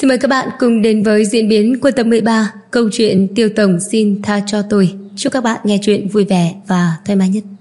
Xin mời các bạn cùng đến với diễn biến của tập 13 câu chuyện Tiêu Tổng xin tha cho tôi. Chúc các bạn nghe chuyện vui vẻ và thoải mái nhất.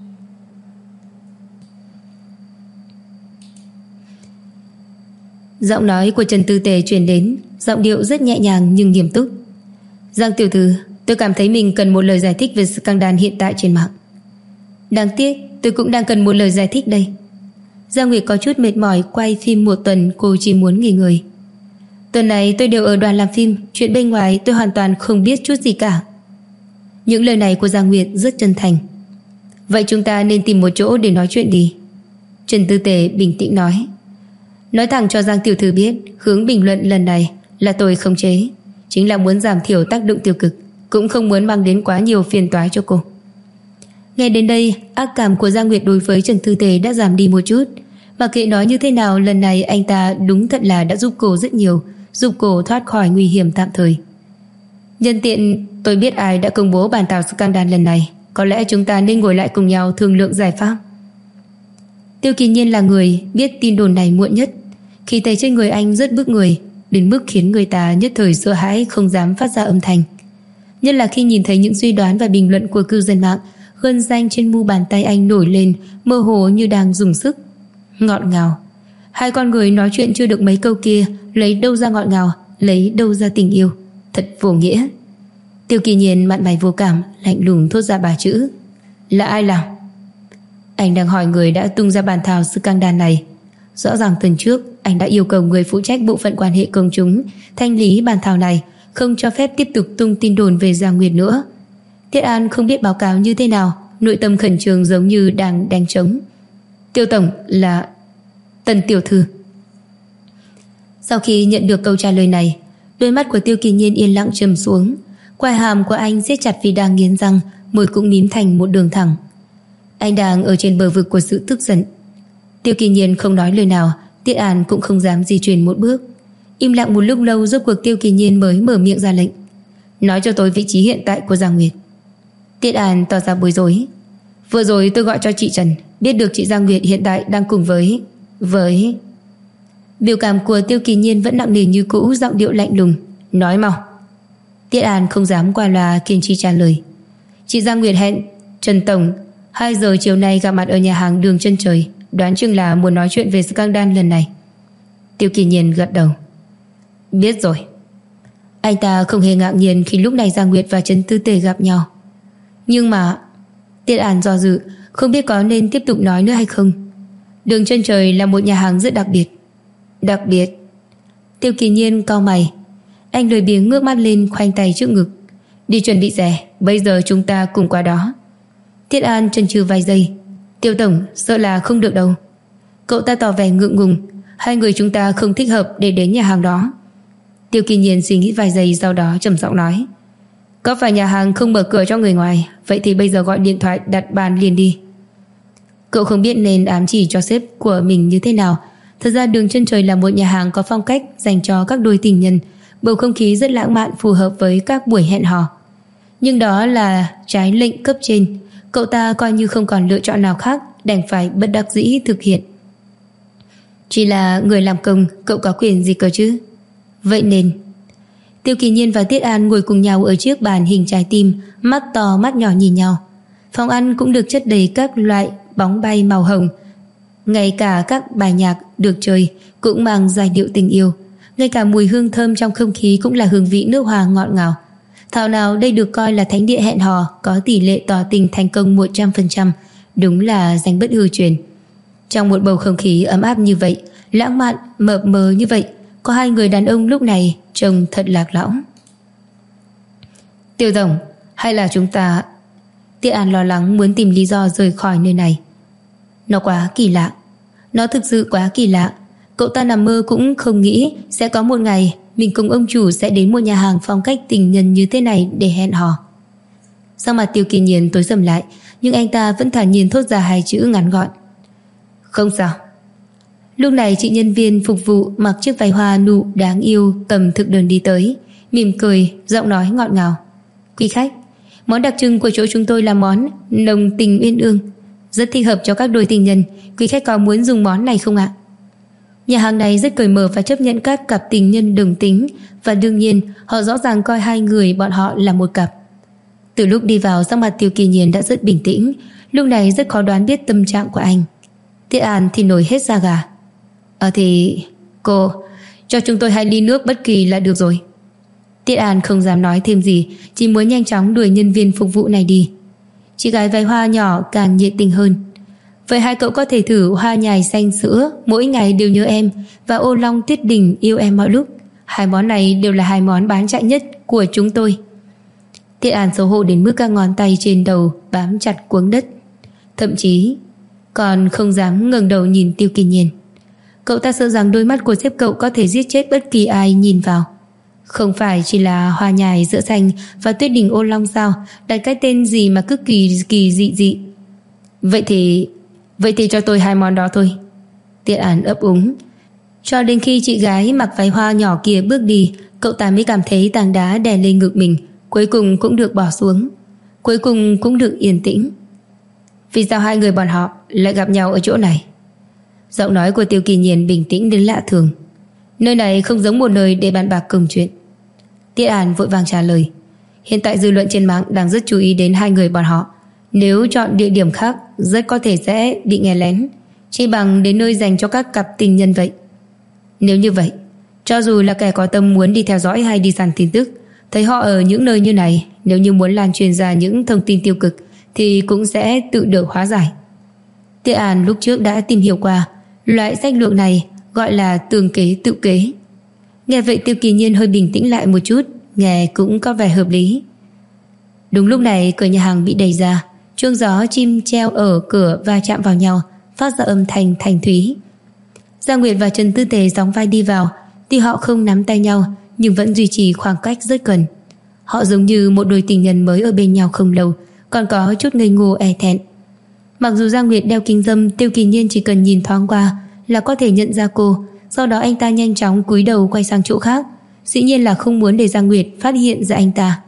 Giọng nói của Trần Tư Tề truyền đến, giọng điệu rất nhẹ nhàng nhưng nghiêm túc. Giang tiểu thư, tôi cảm thấy mình cần một lời giải thích về scandal hiện tại trên mạng. Đáng tiếc, tôi cũng đang cần một lời giải thích đây. Giang Nguyệt có chút mệt mỏi, quay phim một tuần cô chỉ muốn nghỉ ngơi. Tuần này tôi đều ở đoàn làm phim, chuyện bên ngoài tôi hoàn toàn không biết chút gì cả. Những lời này của Giang Nguyệt rất chân thành. Vậy chúng ta nên tìm một chỗ để nói chuyện đi. Trần Tư Tề bình tĩnh nói. Nói thẳng cho Giang tiểu thư biết, hướng bình luận lần này là tôi khống chế, chính là muốn giảm thiểu tác động tiêu cực, cũng không muốn mang đến quá nhiều phiền toái cho cô. Nghe đến đây, ác cảm của Giang Nguyệt đối với Trần Tư Tề đã giảm đi một chút. Mà kệ nói như thế nào, lần này anh ta đúng thật là đã giúp cô rất nhiều, giúp cô thoát khỏi nguy hiểm tạm thời. Nhân tiện tôi biết ai đã công bố bản thảo scandal lần này, có lẽ chúng ta nên ngồi lại cùng nhau thương lượng giải pháp. Tiêu Kỳ Nhiên là người biết tin đồn này muộn nhất. Khi thấy trên người anh rất bức người, đến mức khiến người ta nhất thời sợ hãi không dám phát ra âm thanh. Nhất là khi nhìn thấy những suy đoán và bình luận của cư dân mạng, gân xanh trên mu bàn tay anh nổi lên, mơ hồ như đang dùng sức. Ngọt ngào. Hai con người nói chuyện chưa được mấy câu kia, lấy đâu ra ngọt ngào, lấy đâu ra tình yêu, thật vô nghĩa. Tiêu Kỳ Nhiên mặt mày vô cảm, lạnh lùng thốt ra ba chữ: là ai làm? Anh đang hỏi người đã tung ra bản thảo scandal này. Rõ ràng tuần trước anh đã yêu cầu người phụ trách bộ phận quan hệ công chúng thanh lý bản thảo này, không cho phép tiếp tục tung tin đồn về Giang Nguyệt nữa. Tiết An không biết báo cáo như thế nào, nội tâm khẩn trương giống như đang đánh trống. Tiêu tổng là Tần tiểu thư. Sau khi nhận được câu trả lời này, đôi mắt của Tiêu Kỳ Nhiên yên lặng trầm xuống, quai hàm của anh siết chặt vì đang nghiến răng, môi cũng mím thành một đường thẳng. Anh đang ở trên bờ vực của sự tức giận. Tiêu Kỳ Nhiên không nói lời nào, Tiết An cũng không dám di chuyển một bước. Im lặng một lúc lâu, rốt cuộc Tiêu Kỳ Nhiên mới mở miệng ra lệnh: nói cho tôi vị trí hiện tại của Giang Nguyệt. Tiết An tỏ ra bối rối. Vừa rồi tôi gọi cho chị Trần, biết được chị Giang Nguyệt hiện tại đang cùng với... Biểu cảm của Tiêu Kỳ Nhiên vẫn nặng nề như cũ, giọng điệu lạnh lùng: nói mau. Tiết An không dám qua loa, kiên trì trả lời: chị Giang Nguyệt hẹn Trần tổng 2 giờ chiều nay gặp mặt ở nhà hàng Đường Chân Trời, đoán chừng là muốn nói chuyện về scandal lần này. Tiêu Kỳ Nhiên gật đầu. Biết rồi. Anh ta không hề ngạc nhiên khi lúc này Giang Nguyệt và Trần Tư Tề gặp nhau. Nhưng mà... Tiết An do dự, không biết có nên tiếp tục nói nữa hay không. Đường Chân Trời là một nhà hàng rất đặc biệt. Đặc biệt? Tiêu Kỳ Nhiên cau mày. Anh lười biếng ngước mắt lên, khoanh tay trước ngực. Đi chuẩn bị rẻ, bây giờ chúng ta cùng qua đó. Tiết An chần chừ vài giây. Tiêu tổng, sợ là không được đâu. Cậu ta tỏ vẻ ngượng ngùng. Hai người chúng ta không thích hợp để đến nhà hàng đó. Tiêu Kỳ Nhiên suy nghĩ vài giây, sau đó trầm giọng nói: có phải nhà hàng không mở cửa cho người ngoài? Vậy thì bây giờ gọi điện thoại đặt bàn liền đi. Cậu không biết nên ám chỉ cho sếp của mình như thế nào. Thật ra Đường Chân Trời là một nhà hàng có phong cách dành cho các đôi tình nhân, bầu không khí rất lãng mạn, phù hợp với các buổi hẹn hò. Nhưng đó là trái lệnh cấp trên. Cậu ta coi như không còn lựa chọn nào khác, đành phải bất đắc dĩ thực hiện. Chỉ là người làm công, cậu có quyền gì cơ chứ? Vậy nên... Tiêu Kỳ Nhiên và Tiết An ngồi cùng nhau ở chiếc bàn hình trái tim, mắt to mắt nhỏ nhìn nhau. Phòng ăn cũng được chất đầy các loại bóng bay màu hồng. Ngay cả các bài nhạc được chơi cũng mang giai điệu tình yêu. Ngay cả mùi hương thơm trong không khí cũng là hương vị nước hoa ngọt ngào. Thảo nào đây được coi là thánh địa hẹn hò, có tỷ lệ tỏ tình thành công 100%. Đúng là danh bất hư truyền. Trong một bầu không khí ấm áp như vậy, lãng mạn, mập mờ như vậy, có hai người đàn ông lúc này trông thật lạc lõng. Tiêu tổng, hay là chúng ta... Tiết An lo lắng muốn tìm lý do rời khỏi nơi này. Nó quá kỳ lạ. Nó thực sự quá kỳ lạ. Cậu ta nằm mơ cũng không nghĩ sẽ có một ngày mình cùng ông chủ sẽ đến một nhà hàng phong cách tình nhân như thế này để hẹn hò. Sau mặt Tiêu Kỳ Nhiên tối sầm lại, nhưng anh ta vẫn thản nhiên thốt ra hai chữ ngắn gọn: không sao. Lúc này chị nhân viên phục vụ mặc chiếc váy hoa nụ đáng yêu cầm thực đơn đi tới, mỉm cười, giọng nói ngọt ngào: quý khách, món đặc trưng của chỗ chúng tôi là món nồng tình uyên ương, rất thích hợp cho các đôi tình nhân. Quý khách có muốn dùng món này không ạ? Nhà hàng này rất cởi mở và chấp nhận các cặp tình nhân đồng tính, và đương nhiên họ rõ ràng coi hai người bọn họ là một cặp. Từ lúc đi vào, sắc mặt Tiêu Kỳ Nhiên đã rất bình tĩnh. Lúc này rất khó đoán biết tâm trạng của anh. Tiết An thì nổi hết da gà. Thì cô cho chúng tôi 2 ly nước bất kỳ là được rồi. Tiết An không dám nói thêm gì, chỉ muốn nhanh chóng đuổi nhân viên phục vụ này đi. Chị gái váy hoa nhỏ càng nhiệt tình hơn. Vậy hai cậu có thể thử hoa nhài xanh sữa Mỗi Ngày Đều Nhớ Em và ô long tuyết đỉnh Yêu Em Mọi Lúc. 2 món này đều là 2 món bán chạy nhất của chúng tôi. Tiết An xấu hổ đến mức các ngón tay trên đầu bám chặt cuống đất, thậm chí còn không dám ngẩng đầu nhìn Tiêu Kỳ Nhiên. Cậu ta sợ rằng đôi mắt của sếp cậu có thể giết chết bất kỳ ai nhìn vào. Không phải chỉ là hoa nhài sữa xanh và tuyết đỉnh ô long sao? Đặt cái tên gì mà cứ kỳ dị dị. Vậy thì cho tôi 2 món đó thôi. Tiết An ấp úng. Cho đến khi chị gái mặc váy hoa nhỏ kia bước đi, cậu ta mới cảm thấy tảng đá đè lên ngực mình cuối cùng cũng được bỏ xuống, cuối cùng cũng được yên tĩnh. Vì sao 2 người bọn họ lại gặp nhau ở chỗ này? Giọng nói của Tiêu Kỳ Nhiên bình tĩnh đến lạ thường. Nơi này không giống một nơi để bàn bạc công chuyện. Tiết An vội vàng trả lời. Hiện tại dư luận trên mạng đang rất chú ý đến 2 người bọn họ. Nếu chọn địa điểm khác rất có thể sẽ bị nghe lén, chỉ bằng đến nơi dành cho các cặp tình nhân vậy. Nếu như vậy, cho dù là kẻ có tâm muốn đi theo dõi hay đi săn tin tức, thấy họ ở những nơi như này, nếu như muốn lan truyền ra những thông tin tiêu cực thì cũng sẽ tự được hóa giải. Tiết An lúc trước đã tìm hiểu qua, loại sách lược này gọi là tường kế tự kế. Nghe vậy Tiêu Kỳ Nhiên hơi bình tĩnh lại một chút, nghe cũng có vẻ hợp lý. Đúng lúc này cửa nhà hàng bị đẩy ra, chuông gió chim treo ở cửa va chạm vào nhau, phát ra âm thanh thanh thúy. Giang Nguyệt và Trần Tư Tề sóng vai đi vào. Tuy họ không nắm tay nhau nhưng vẫn duy trì khoảng cách rất gần. Họ giống như một đôi tình nhân mới ở bên nhau không lâu, còn có chút ngây ngô e thẹn. Mặc dù Giang Nguyệt đeo kính râm, Tiêu Kỳ Nhiên chỉ cần nhìn thoáng qua là có thể nhận ra cô. Sau đó anh ta nhanh chóng cúi đầu quay sang chỗ khác, dĩ nhiên là không muốn để Giang Nguyệt phát hiện ra anh ta.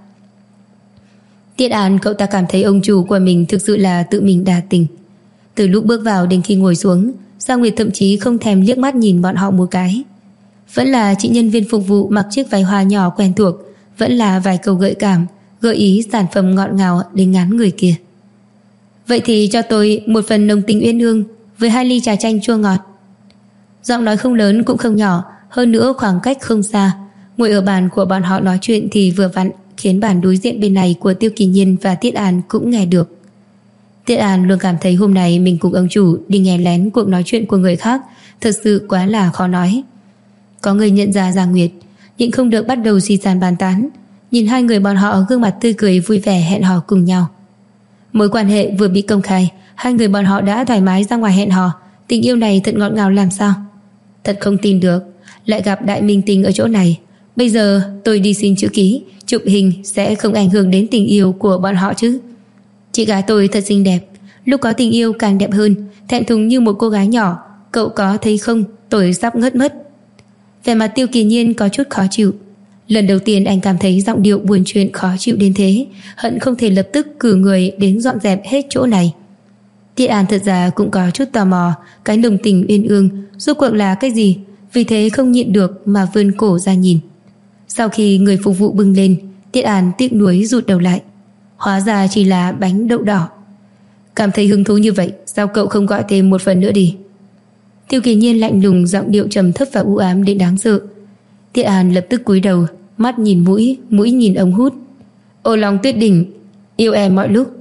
Tiết An cậu ta cảm thấy ông chủ của mình thực sự là tự mình đa tình. Từ lúc bước vào đến khi ngồi xuống, Giang Nguyệt thậm chí không thèm liếc mắt nhìn bọn họ một cái. Vẫn là chị nhân viên phục vụ mặc chiếc váy hoa nhỏ quen thuộc, vẫn là vài câu gợi cảm, gợi ý sản phẩm ngọt ngào đến ngán người kia. Vậy thì cho tôi 1 phần nồng tình uyên ương với 2 ly trà chanh chua ngọt. Giọng nói không lớn cũng không nhỏ, hơn nữa khoảng cách không xa. Ngồi ở bàn của bọn họ nói chuyện thì vừa vặn, khiến bàn đối diện bên này của Tiêu Kỳ Nhiên và Tiết An cũng nghe được. Tiết An luôn cảm thấy hôm nay mình cùng ông chủ đi nghe lén cuộc nói chuyện của người khác thật sự quá là khó nói. Có người nhận ra Giang Nguyệt, nhịn không được bắt đầu suy sàn bàn tán. Nhìn 2 người bọn họ gương mặt tươi cười vui vẻ hẹn hò cùng nhau. Mối quan hệ vừa bị công khai, 2 người bọn họ đã thoải mái ra ngoài hẹn hò. Tình yêu này thật ngọt ngào làm sao. Thật không tin được, lại gặp đại minh tinh ở chỗ này. Bây giờ tôi đi xin chữ ký, chụp hình sẽ không ảnh hưởng đến tình yêu của bọn họ chứ. Chị gái tôi thật xinh đẹp, lúc có tình yêu càng đẹp hơn, thẹn thùng như một cô gái nhỏ. Cậu có thấy không, tôi sắp ngất mất. Vẻ mặt Tiêu Kỳ Nhiên có chút khó chịu. Lần đầu tiên anh cảm thấy giọng điệu buồn chuyện khó chịu đến thế, hận không thể lập tức cử người đến dọn dẹp hết chỗ này. Tiết An thật ra cũng có chút tò mò cái nồng tình uyên ương rốt cuộc là cái gì, vì thế không nhịn được mà vươn cổ ra nhìn. Sau khi người phục vụ bưng lên, Tiết An tiếc nuối rụt đầu lại. Hóa ra chỉ là bánh đậu đỏ. Cảm thấy hứng thú như vậy, sao cậu không gọi thêm 1 phần nữa đi? Tiêu Kỳ Nhiên lạnh lùng, giọng điệu trầm thấp và u ám đến đáng sợ. Tiết An lập tức cúi đầu, mắt nhìn mũi, mũi nhìn ống hút. Ô long tuyết đỉnh, yêu em mọi lúc.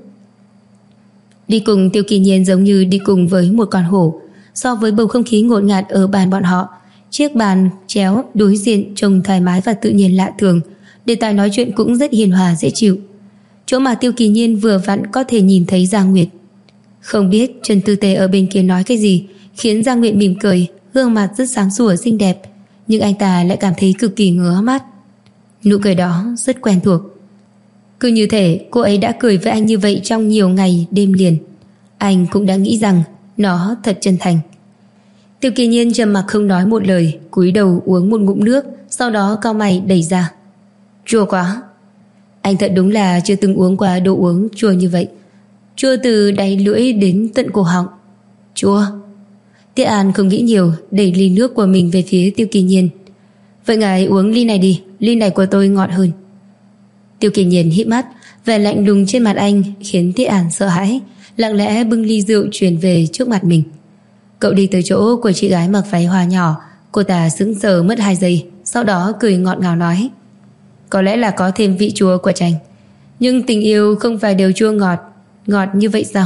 Đi cùng Tiêu Kỳ Nhiên giống như đi cùng với một con hổ. So với bầu không khí ngột ngạt ở bàn bọn họ, chiếc bàn chéo đối diện trông thoải mái và tự nhiên lạ thường. Đề tài nói chuyện cũng rất hiền hòa dễ chịu. Chỗ mà Tiêu Kỳ Nhiên vừa vặn có thể nhìn thấy Giang Nguyệt. Không biết Trần Tư Tề ở bên kia nói cái gì khiến Giang Nguyệt mỉm cười, gương mặt rất sáng sủa xinh đẹp, nhưng anh ta lại cảm thấy cực kỳ ngứa mắt. Nụ cười đó rất quen thuộc. Cứ như thể cô ấy đã cười với anh như vậy trong nhiều ngày đêm liền. Anh cũng đã nghĩ rằng nó thật chân thành. Tiêu Kỳ Nhiên trầm mặc không nói một lời, cúi đầu uống một ngụm nước, sau đó cau mày đẩy ra. Chua quá. Anh thật đúng là chưa từng uống qua đồ uống chua như vậy. Chua từ đáy lưỡi đến tận cổ họng. Chua. Tiết Tiết An không nghĩ nhiều, đẩy ly nước của mình về phía Tiêu Kỳ Nhiên. Vậy ngài uống ly này đi, ly này của tôi ngọt hơn. Tiêu Kỳ Nhiên híp mắt, vẻ lạnh lùng trên mặt anh khiến Tiết An sợ hãi, lặng lẽ bưng ly rượu truyền về trước mặt mình. Cậu đi tới chỗ của chị gái mặc váy hoa nhỏ. Cô ta sững sờ mất 2 giây, sau đó cười ngọt ngào nói: có lẽ là có thêm vị chua của chanh, nhưng tình yêu không phải đều chua ngọt. Ngọt như vậy sao?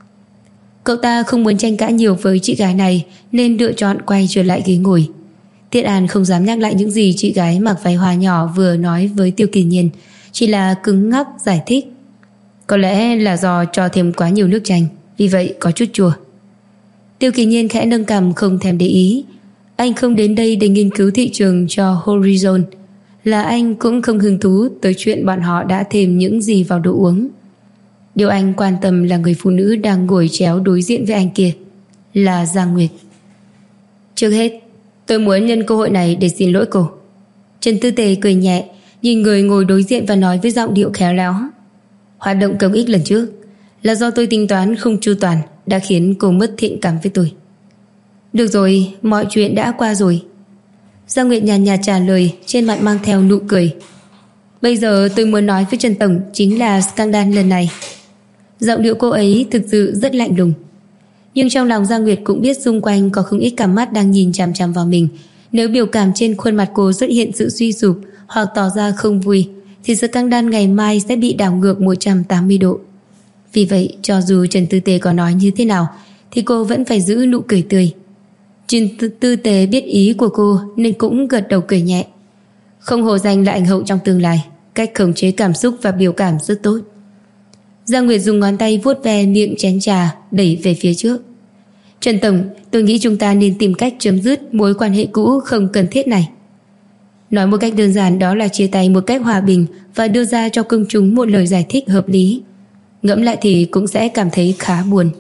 Cậu ta không muốn tranh cãi nhiều với chị gái này nên lựa chọn quay trở lại ghế ngồi. Tiết An không dám nhắc lại những gì chị gái mặc váy hoa nhỏ vừa nói với Tiêu Kỳ Nhiên, chỉ là cứng ngắc giải thích: có lẽ là do cho thêm quá nhiều nước chanh, vì vậy có chút chua. Tiêu Kỳ Nhiên khẽ nâng cằm không thèm để ý. Anh không đến đây để nghiên cứu thị trường cho Horizon, là anh cũng không hứng thú tới chuyện bọn họ đã thêm những gì vào đồ uống. Điều anh quan tâm là người phụ nữ đang ngồi chéo đối diện với anh kia, là Giang Nguyệt. Trước hết, tôi muốn nhân cơ hội này để xin lỗi cô. Trần Tư Tề cười nhẹ, nhìn người ngồi đối diện và nói với giọng điệu khéo léo: hoạt động công ích lần trước là do tôi tính toán không chu toàn, đã khiến cô mất thiện cảm với tôi. Được rồi, mọi chuyện đã qua rồi. Giang Nguyệt nhàn nhạt trả lời, trên mặt mang theo nụ cười. Bây giờ tôi muốn nói với Trần Tổng chính là scandal lần này. Giọng điệu cô ấy thực sự rất lạnh lùng, nhưng trong lòng Giang Nguyệt cũng biết xung quanh có không ít cặp mắt đang nhìn chằm chằm vào mình. Nếu biểu cảm trên khuôn mặt cô xuất hiện sự suy sụp hoặc tỏ ra không vui, thì scandal ngày mai sẽ bị đảo ngược 180 độ. Vì vậy, cho dù Trần Tư Tề có nói như thế nào thì cô vẫn phải giữ nụ cười tươi. Trần Tư Tề biết ý của cô nên cũng gật đầu cười nhẹ. Không hổ danh là ảnh hậu trong tương lai, cách khống chế cảm xúc và biểu cảm rất tốt. Giang Nguyệt dùng ngón tay vuốt ve miệng chén trà, đẩy về phía trước. Trần Tổng, tôi nghĩ chúng ta nên tìm cách chấm dứt mối quan hệ cũ không cần thiết này. Nói một cách đơn giản đó là chia tay một cách hòa bình và đưa ra cho công chúng một lời giải thích hợp lý. Ngẫm lại thì cũng sẽ cảm thấy khá buồn.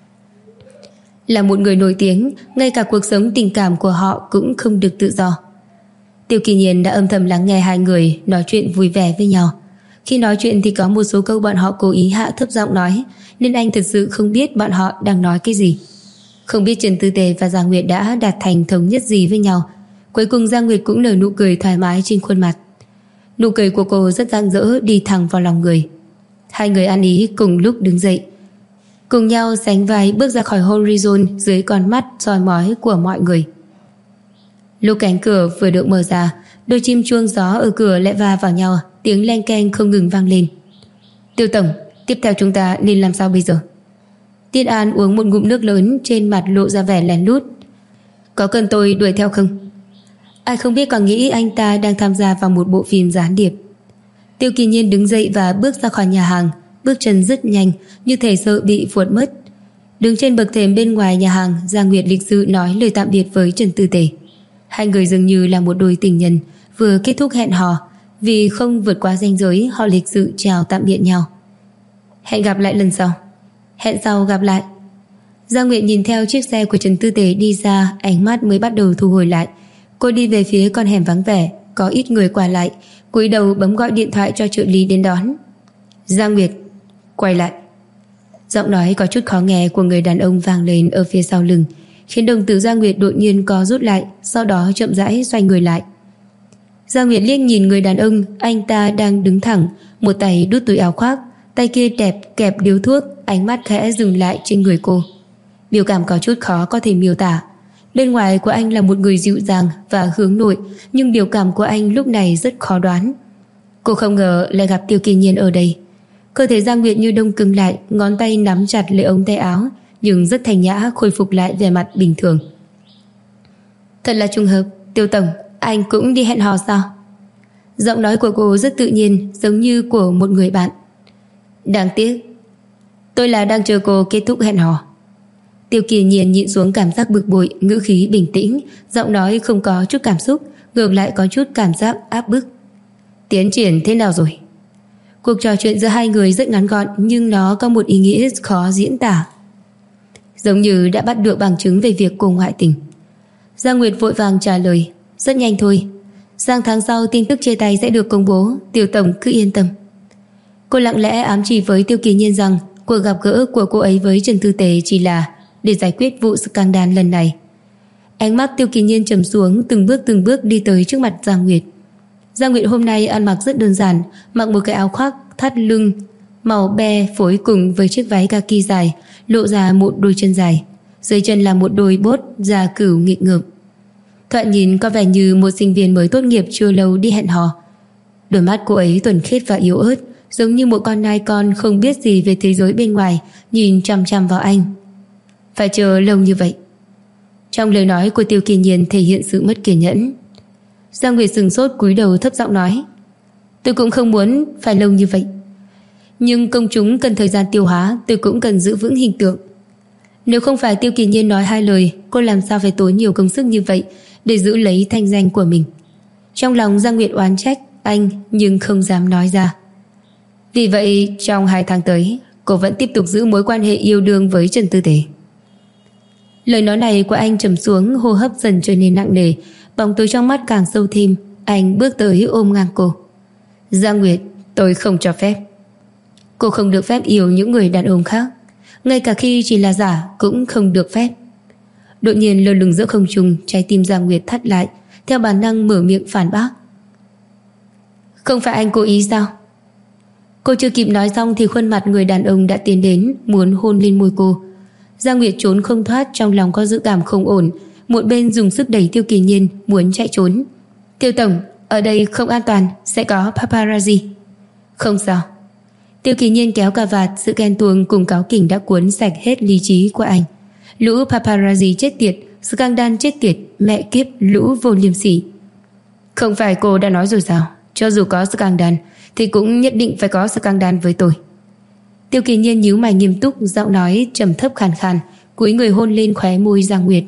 Là một người nổi tiếng, ngay cả cuộc sống tình cảm của họ cũng không được tự do. Tiêu Kỳ Nhiên đã âm thầm lắng nghe hai người nói chuyện vui vẻ với nhau. Khi nói chuyện thì có một số câu bọn họ cố ý hạ thấp giọng nói, nên anh thực sự không biết bọn họ đang nói cái gì. Không biết Trần Tư Tề và Giang Nguyệt đã đạt thành thống nhất gì với nhau. Cuối cùng Giang Nguyệt cũng nở nụ cười thoải mái trên khuôn mặt. Nụ cười của cô rất rạng rỡ, đi thẳng vào lòng người. Hai người ăn ý cùng lúc đứng dậy, cùng nhau sánh vai bước ra khỏi Horizon dưới con mắt soi mói của mọi người. Lúc cánh cửa vừa được mở ra, đôi chim chuông gió ở cửa lại va vào nhau, tiếng len keng không ngừng vang lên. Tiêu Tổng, tiếp theo chúng ta nên làm sao bây giờ? Tiết An uống một ngụm nước lớn, trên mặt lộ ra vẻ lén lút. Có cần tôi đuổi theo không? Ai không biết còn nghĩ anh ta đang tham gia vào một bộ phim gián điệp. Tiêu Kỳ Nhiên đứng dậy và bước ra khỏi nhà hàng, bước chân rất nhanh, như thể sợ bị vuột mất. Đứng trên bậc thềm bên ngoài nhà hàng, Giang Nguyệt lịch sự nói lời tạm biệt với Trần Tư Tề. Hai người dường như là một đôi tình nhân vừa kết thúc hẹn hò, vì không vượt qua ranh giới, họ lịch sự chào tạm biệt nhau. Hẹn gặp lại lần sau. Hẹn sau gặp lại. Giang Nguyệt nhìn theo chiếc xe của Trần Tư Tề đi ra, ánh mắt mới bắt đầu thu hồi lại. Cô đi về phía con hẻm vắng vẻ, có ít người qua lại, cúi đầu bấm gọi điện thoại cho trợ lý đến đón. Giang Nguyệt, quay lại. Giọng nói có chút khó nghe của người đàn ông vang lên ở phía sau lưng, khiến đồng tử Giang Nguyệt đột nhiên co rút lại, sau đó chậm rãi xoay người lại. Giang Nguyệt liếc nhìn người đàn ông, anh ta đang đứng thẳng, một tay đút túi áo khoác, tay kia kẹp điếu thuốc, ánh mắt khẽ dừng lại trên người cô. Biểu cảm có chút khó có thể miêu tả. Bên ngoài của anh là một người dịu dàng và hướng nội, nhưng biểu cảm của anh lúc này rất khó đoán. Cô không ngờ lại gặp Tiêu Kỳ Nhiên ở đây. Cơ thể Giang Nguyệt như đông cứng lại, ngón tay nắm chặt lấy ống tay áo, nhưng rất thanh nhã khôi phục lại vẻ mặt bình thường. Thật là trùng hợp. Tiêu Tổng, anh cũng đi hẹn hò sao? Giọng nói của cô rất tự nhiên, giống như của một người bạn. Đáng tiếc, tôi là đang chờ cô kết thúc hẹn hò. Tiêu Kỳ Nhiên nhịn xuống cảm giác bực bội, ngữ khí bình tĩnh, giọng nói không có chút cảm xúc, ngược lại có chút cảm giác áp bức. Tiến triển thế nào rồi? Cuộc trò chuyện giữa hai người rất ngắn gọn, nhưng nó có một ý nghĩa khó diễn tả. Giống như đã bắt được bằng chứng về việc cô ngoại tình. Giang Nguyệt vội vàng trả lời. Rất nhanh thôi, sang tháng sau tin tức chia tay sẽ được công bố, Tiêu Tổng cứ yên tâm. Cô lặng lẽ ám chỉ với Tiêu Kỳ Nhiên rằng cuộc gặp gỡ của cô ấy với Trần Tư Tề chỉ là để giải quyết vụ scandal lần này. Ánh mắt Tiêu Kỳ Nhiên trầm xuống, từng bước đi tới trước mặt Giang Nguyệt. Giang Nguyệt hôm nay ăn mặc rất đơn giản, mặc một cái áo khoác thắt lưng màu be phối cùng với chiếc váy kaki dài, lộ ra một đôi chân dài. Dưới chân là một đôi bốt da cừu nghịch ngợm. Thoạt nhìn có vẻ như một sinh viên mới tốt nghiệp chưa lâu đi hẹn hò. Đôi mắt cô ấy thuần khiết và yếu ớt, giống như một con nai con không biết gì về thế giới bên ngoài, nhìn chằm chằm vào anh. Phải chờ lâu như vậy? Trong lời nói của Tiêu Kỳ Nhiên thể hiện sự mất kiên nhẫn. Giang Nguyệt sừng sốt cúi đầu thấp giọng nói: Tôi cũng không muốn phải lâu như vậy, nhưng công chúng cần thời gian tiêu hóa, tôi cũng cần giữ vững hình tượng. Nếu không phải Tiêu Kỳ Nhiên nói hai lời, cô làm sao phải tốn nhiều công sức như vậy để giữ lấy thanh danh của mình. Trong lòng Giang Nguyệt oán trách anh nhưng không dám nói ra. Vì vậy trong 2 tháng tới, cô vẫn tiếp tục giữ mối quan hệ yêu đương với Trần Tư Tề. Lời nói này của anh trầm xuống, hô hấp dần trở nên nặng nề, bóng tối trong mắt càng sâu thêm. Anh bước tới ôm ngang cô. Giang Nguyệt, tôi không cho phép. Cô không được phép yêu những người đàn ông khác, ngay cả khi chỉ là giả cũng không được phép. Đột nhiên lơ lửng giữa không trung, trái tim Giang Nguyệt thắt lại, theo bản năng mở miệng phản bác. Không phải anh cố ý sao? Cô chưa kịp nói xong thì khuôn mặt người đàn ông đã tiến đến, muốn hôn lên môi cô. Giang Nguyệt trốn không thoát, trong lòng có dự cảm không ổn, một bên dùng sức đẩy Tiêu Kỳ Nhiên muốn chạy trốn. Tiêu tổng, ở đây không an toàn, sẽ có paparazzi. Không sao. Tiêu Kỳ Nhiên kéo cà vạt, sự ghen tuông cùng cáu kỉnh đã cuốn sạch hết lý trí của anh. Lũ paparazzi chết tiệt, scandal chết tiệt, mẹ kiếp lũ vô liêm sỉ. Không phải cô đã nói rồi sao, cho dù có scandal thì cũng nhất định phải có scandal với tôi. Tiêu Kỳ Nhiên nhíu mày nghiêm túc, giọng nói trầm thấp khàn khàn, cúi người hôn lên khóe môi Giang Nguyệt.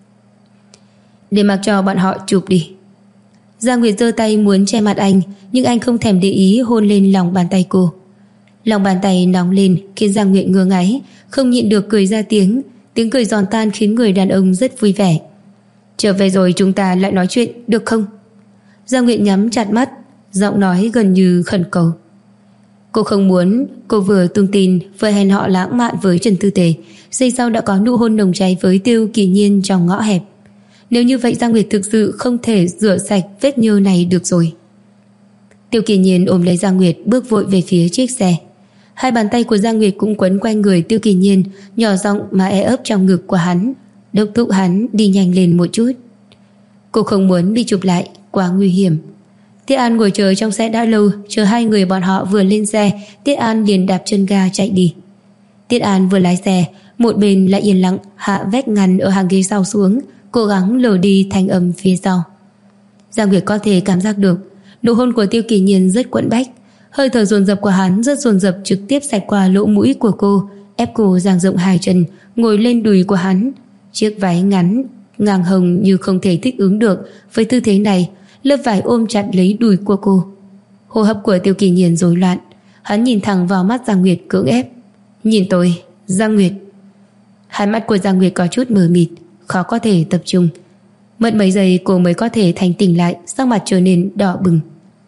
Để mặc cho bọn họ chụp đi. Giang Nguyệt giơ tay muốn che mặt anh, nhưng anh không thèm để ý, hôn lên lòng bàn tay cô. Lòng bàn tay nóng lên khiến Giang Nguyệt ngứa ngáy, không nhịn được cười ra tiếng. Tiếng cười giòn tan khiến người đàn ông rất vui vẻ. Trở về rồi chúng ta lại nói chuyện được không? Giang Nguyệt nhắm chặt mắt, giọng nói gần như khẩn cầu. Cô không muốn. Cô vừa tung tin, vừa hẹn họ lãng mạn với Trần Tư Tề, giây sau đã có nụ hôn nồng cháy với Tiêu Kỳ Nhiên trong ngõ hẹp. Nếu như vậy Giang Nguyệt thực sự không thể rửa sạch vết nhơ này được rồi. Tiêu Kỳ Nhiên ôm lấy Giang Nguyệt, bước vội về phía chiếc xe. Hai bàn tay của Giang Nguyệt cũng quấn quanh người Tiêu Kỳ Nhiên, nhỏ giọng mà e ấp trong ngực của hắn, đốc thúc hắn đi nhanh lên một chút. Cô không muốn bị chụp lại, quá nguy hiểm. Tiết An ngồi chờ trong xe đã lâu, chờ hai người bọn họ vừa lên xe, Tiết An liền đạp chân ga chạy đi. Tiết An vừa lái xe, một bên lại yên lặng hạ vách ngăn ở hàng ghế sau xuống, cố gắng lờ đi thanh âm phía sau. Giang Nguyệt có thể cảm giác được nụ hôn của Tiêu Kỳ Nhiên rất quẫn bách, hơi thở dồn dập của hắn rất dồn dập trực tiếp xẹt qua lỗ mũi của cô, ép cô dang rộng hai chân ngồi lên đùi của hắn. Chiếc váy ngắn ngang hồng như không thể thích ứng được với tư thế này, lớp vải ôm chặt lấy đùi của cô. Hô hấp của Tiêu Kỳ Nhiên rối loạn, hắn nhìn thẳng vào mắt Giang Nguyệt cưỡng ép. Nhìn tôi, Giang Nguyệt. Hai mắt của Giang Nguyệt có chút mờ mịt, khó có thể tập trung. Mất mấy giây cô mới có thể thành tỉnh lại, sắc mặt trở nên đỏ bừng.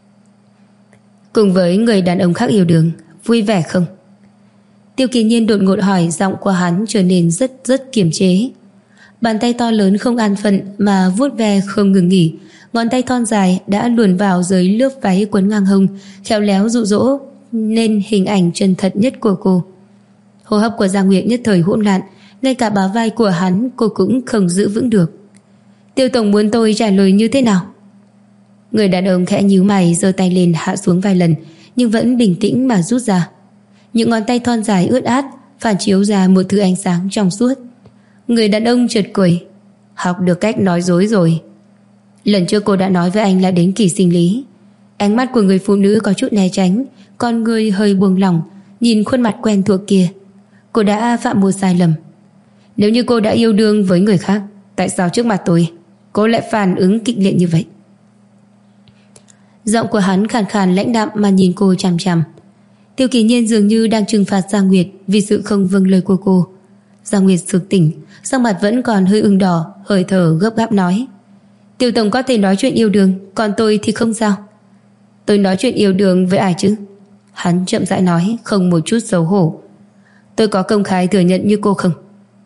Cùng với người đàn ông khác yêu đương, vui vẻ không? Tiêu Kỳ Nhiên đột ngột hỏi, giọng của hắn trở nên rất kiềm chế. Bàn tay to lớn không an phận mà vuốt ve không ngừng nghỉ, ngón tay thon dài đã luồn vào dưới lớp váy quấn ngang hông, khéo léo dụ dỗ nên hình ảnh chân thật nhất của cô. Hô hấp của Giang Nguyệt nhất thời hỗn loạn, ngay cả bả vai của hắn cô cũng không giữ vững được. Tiêu tổng muốn tôi trả lời như thế nào? Người đàn ông khẽ nhíu mày, giơ tay lên hạ xuống vài lần, nhưng vẫn bình tĩnh mà rút ra. Những ngón tay thon dài ướt át phản chiếu ra một thứ ánh sáng trong suốt. Người đàn ông chợt cười. Học được cách nói dối rồi. Lần trước cô đã nói với anh là đến kỳ sinh lý. Ánh mắt của người phụ nữ có chút né tránh, con người hơi buông lỏng, nhìn khuôn mặt quen thuộc kia. Cô đã phạm một sai lầm. Nếu như cô đã yêu đương với người khác, tại sao trước mặt tôi cô lại phản ứng kịch liệt như vậy? Giọng của hắn khàn khàn lãnh đạm mà nhìn cô chằm chằm. Tiêu Kỳ Nhiên dường như đang trừng phạt Giang Nguyệt vì sự không vâng lời của cô. Giang Nguyệt sực tỉnh, sắc mặt vẫn còn hơi ửng đỏ, hơi thở gấp gáp nói. Tiêu tổng có thể nói chuyện yêu đương, còn tôi thì không sao. Tôi nói chuyện yêu đương với ai chứ? Hắn chậm rãi nói, không một chút xấu hổ. Tôi có công khai thừa nhận như cô không?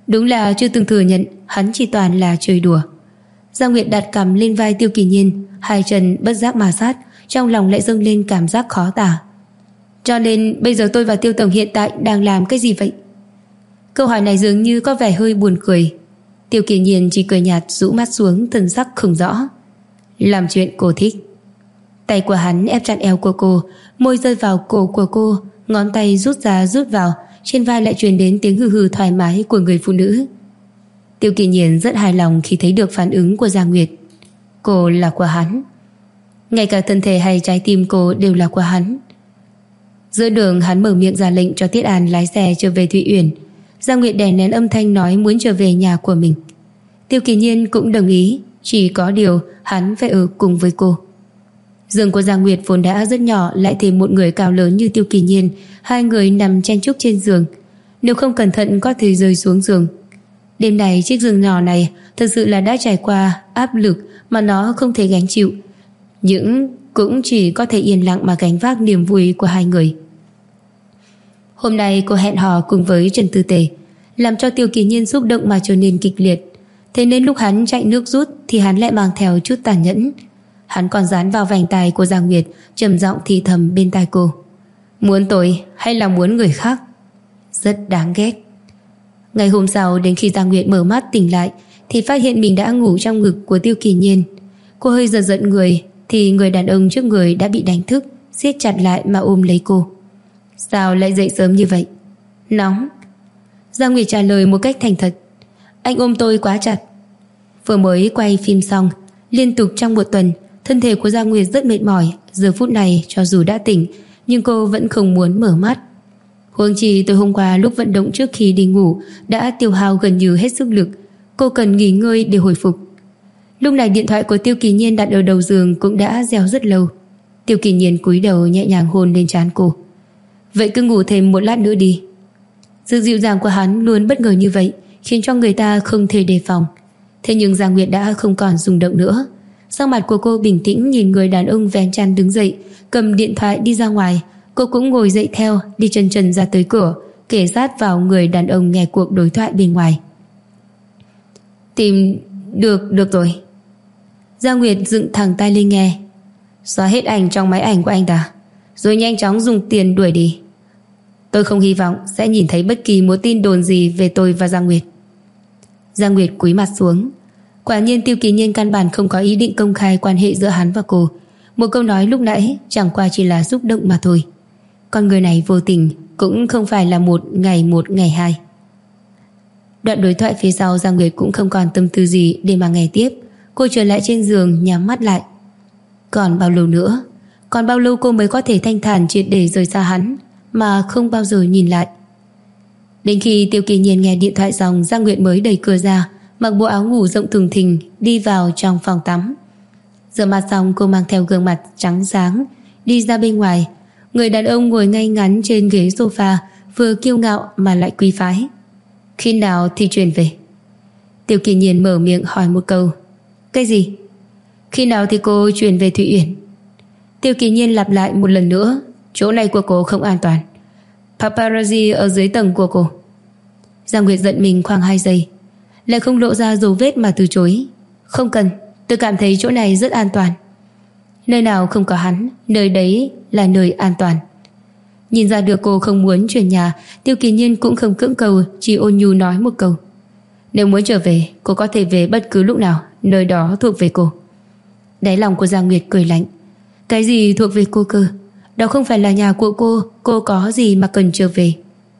Đúng là chưa từng thừa nhận, hắn chỉ toàn là chơi đùa. Giang Nguyệt đặt cằm lên vai Tiêu Kỳ Nhiên, hai chân bất giác ma sát, trong lòng lại dâng lên cảm giác khó tả. Cho nên bây giờ tôi và Tiêu tổng hiện tại đang làm cái gì vậy? Câu hỏi này dường như có vẻ hơi buồn cười. Tiêu Kỳ Nhiên chỉ cười nhạt, rũ mắt xuống, thần sắc không rõ. Làm chuyện cô thích. Tay của hắn ép chặt eo của cô, môi rơi vào cổ của cô, ngón tay rút ra rút vào, trên vai lại truyền đến tiếng hừ hừ thoải mái của người phụ nữ. Tiêu Kỳ Nhiên rất hài lòng khi thấy được phản ứng của Giang Nguyệt. Cô là của hắn. Ngay cả thân thể hay trái tim cô đều là của hắn. Giữa đường hắn mở miệng ra lệnh cho Tiết An lái xe trở về Thụy Uyển. Giang Nguyệt đè nén âm thanh nói muốn trở về nhà của mình. Tiêu Kỳ Nhiên cũng đồng ý, chỉ có điều hắn phải ở cùng với cô. Giường của Giang Nguyệt vốn đã rất nhỏ, lại thêm một người cao lớn như Tiêu Kỳ Nhiên, hai người nằm chen chúc trên giường, nếu không cẩn thận có thể rơi xuống giường. Đêm này chiếc giường nhỏ này thật sự là đã trải qua áp lực mà nó không thể gánh chịu, nhưng cũng chỉ có thể yên lặng mà gánh vác niềm vui của hai người. Hôm nay cô hẹn hò cùng với Trần Tư Tề, làm cho Tiêu Kỳ Nhiên xúc động mà trở nên kịch liệt. Thế nên lúc hắn chạy nước rút thì hắn lại mang theo chút tàn nhẫn. Hắn còn dán vào vành tai của Giang Nguyệt, trầm giọng thì thầm bên tai cô. Muốn tôi hay là muốn người khác? Rất đáng ghét. Ngày hôm sau, đến khi Giang Nguyệt mở mắt tỉnh lại thì phát hiện mình đã ngủ trong ngực của Tiêu Kỳ Nhiên. Cô hơi giật giật người thì người đàn ông trước người đã bị đánh thức, siết chặt lại mà ôm lấy cô. Sao lại dậy sớm như vậy? Nóng. Giang Nguyệt trả lời một cách thành thật. Anh ôm tôi quá chặt. Vừa mới quay phim xong, liên tục trong một tuần, thân thể của Giang Nguyệt rất mệt mỏi. Giờ phút này cho dù đã tỉnh, nhưng cô vẫn không muốn mở mắt. Huống chi tối hôm qua lúc vận động trước khi đi ngủ đã tiêu hao gần như hết sức lực, cô cần nghỉ ngơi để hồi phục. Lúc này điện thoại của Tiêu Kỳ Nhiên đặt ở đầu giường cũng đã reo rất lâu. Tiêu Kỳ Nhiên cúi đầu nhẹ nhàng hôn lên trán cô. Vậy cứ ngủ thêm một lát nữa đi. Sự dịu dàng của hắn luôn bất ngờ như vậy, khiến cho người ta không thể đề phòng. Thế nhưng Giang Nguyệt đã không còn rung động nữa. Sắc mặt của cô bình tĩnh nhìn người đàn ông vén chăn đứng dậy, cầm điện thoại đi ra ngoài. Cô cũng ngồi dậy theo, đi chân trần ra tới cửa, kề sát vào người đàn ông nghe cuộc đối thoại bên ngoài. Tìm được rồi. Giang Nguyệt dựng thẳng tai lên nghe. Xóa hết ảnh trong máy ảnh của anh ta, rồi nhanh chóng dùng tiền đuổi đi. Tôi không hy vọng sẽ nhìn thấy bất kỳ một tin đồn gì về tôi và Giang Nguyệt. Giang Nguyệt cúi mặt xuống. Quả nhiên Tiêu Kỳ Nhiên căn bản không có ý định công khai quan hệ giữa hắn và cô. Một câu nói lúc nãy chẳng qua chỉ là xúc động mà thôi. Con người này vô tình cũng không phải là một ngày hai. Đoạn đối thoại phía sau, Giang Nguyệt cũng không còn tâm tư gì để mà nghe tiếp. Cô trở lại trên giường nhắm mắt lại. Còn bao lâu nữa? Còn bao lâu cô mới có thể thanh thản triệt để rời xa hắn mà không bao giờ nhìn lại? Đến khi Tiêu Kỳ Nhiên nghe điện thoại xong, Giang Nguyệt mới đẩy cửa ra, mặc bộ áo ngủ rộng thùng thình đi vào trong phòng tắm. Rửa mặt xong, cô mang theo gương mặt trắng sáng đi ra bên ngoài. Người đàn ông ngồi ngay ngắn trên ghế sofa, vừa kiêu ngạo mà lại quý phái. Khi nào thì chuyển về? Tiêu Kỳ Nhiên mở miệng hỏi một câu. Cái gì? Khi nào thì cô chuyển về Thụy Uyển? Tiêu Kỳ Nhiên lặp lại một lần nữa. Chỗ này của cô không an toàn. Paparazzi ở dưới tầng của cô. Giang Nguyệt giận mình khoảng 2 giây, lại không lộ ra dấu vết mà từ chối. Không cần, tôi cảm thấy chỗ này rất an toàn. Nơi nào không có hắn, nơi đấy là nơi an toàn. Nhìn ra được cô không muốn chuyển nhà, Tiêu Kỳ Nhiên cũng không cưỡng cầu, chỉ ôn nhu nói một câu. Nếu muốn trở về, cô có thể về bất cứ lúc nào, nơi đó thuộc về cô. Đáy lòng của Giang Nguyệt cười lạnh. Cái gì thuộc về cô cơ? Đó không phải là nhà của cô có gì mà cần trở về?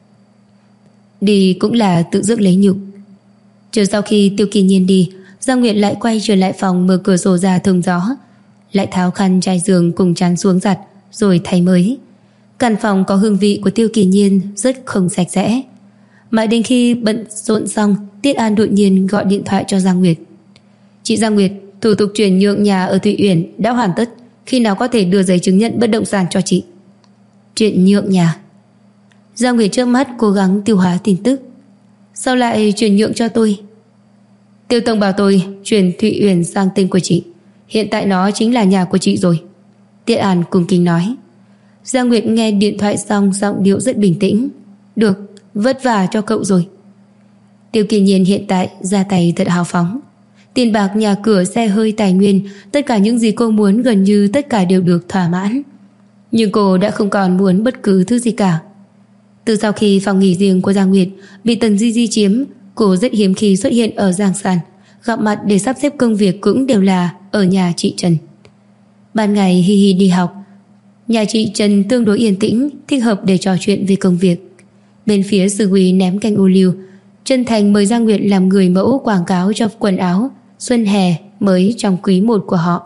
Đi cũng là tự dứt lấy nhục. Chờ sau khi Tiêu Kỳ Nhiên đi, Giang Nguyệt lại quay trở lại phòng, mở cửa sổ ra thông gió, lại tháo khăn trải giường cùng chăn xuống giặt rồi thay mới. Căn phòng có hương vị của Tiêu Kỳ Nhiên rất không sạch sẽ. Mãi đến khi bận rộn xong, Tiết An đột nhiên gọi điện thoại cho Giang Nguyệt. Chị Giang Nguyệt, thủ tục chuyển nhượng nhà ở Thụy Uyển đã hoàn tất, khi nào có thể đưa giấy chứng nhận bất động sản cho chị? Chuyển nhượng nhà? Giang Nguyệt trước mắt cố gắng tiêu hóa tin tức. Sao lại chuyển nhượng cho tôi? Tiêu Tông bảo tôi chuyển Thụy Uyển sang tên của chị. Hiện tại nó chính là nhà của chị rồi. Tiết An cung kính nói. Giang Nguyệt nghe điện thoại xong, giọng điệu rất bình tĩnh. Được, vất vả cho cậu rồi. Tiêu Kỳ Nhiên hiện tại ra tay thật hào phóng. Tiền bạc, nhà cửa, xe hơi, tài nguyên, tất cả những gì cô muốn gần như tất cả đều được thỏa mãn. Nhưng cô đã không còn muốn bất cứ thứ gì cả. Từ sau khi phòng nghỉ riêng của Giang Nguyệt bị Tần Di Di chiếm, cô rất hiếm khi xuất hiện ở Giang San. Gặp mặt để sắp xếp công việc cũng đều là ở nhà chị Trần. Ban ngày Hi Hi đi học, nhà chị Trần tương đối yên tĩnh, thích hợp để trò chuyện về công việc. Bên phía Sư Huy ném canh ô liu, chân thành mời Giang Nguyệt làm người mẫu quảng cáo cho quần áo xuân hè mới trong quý 1 của họ.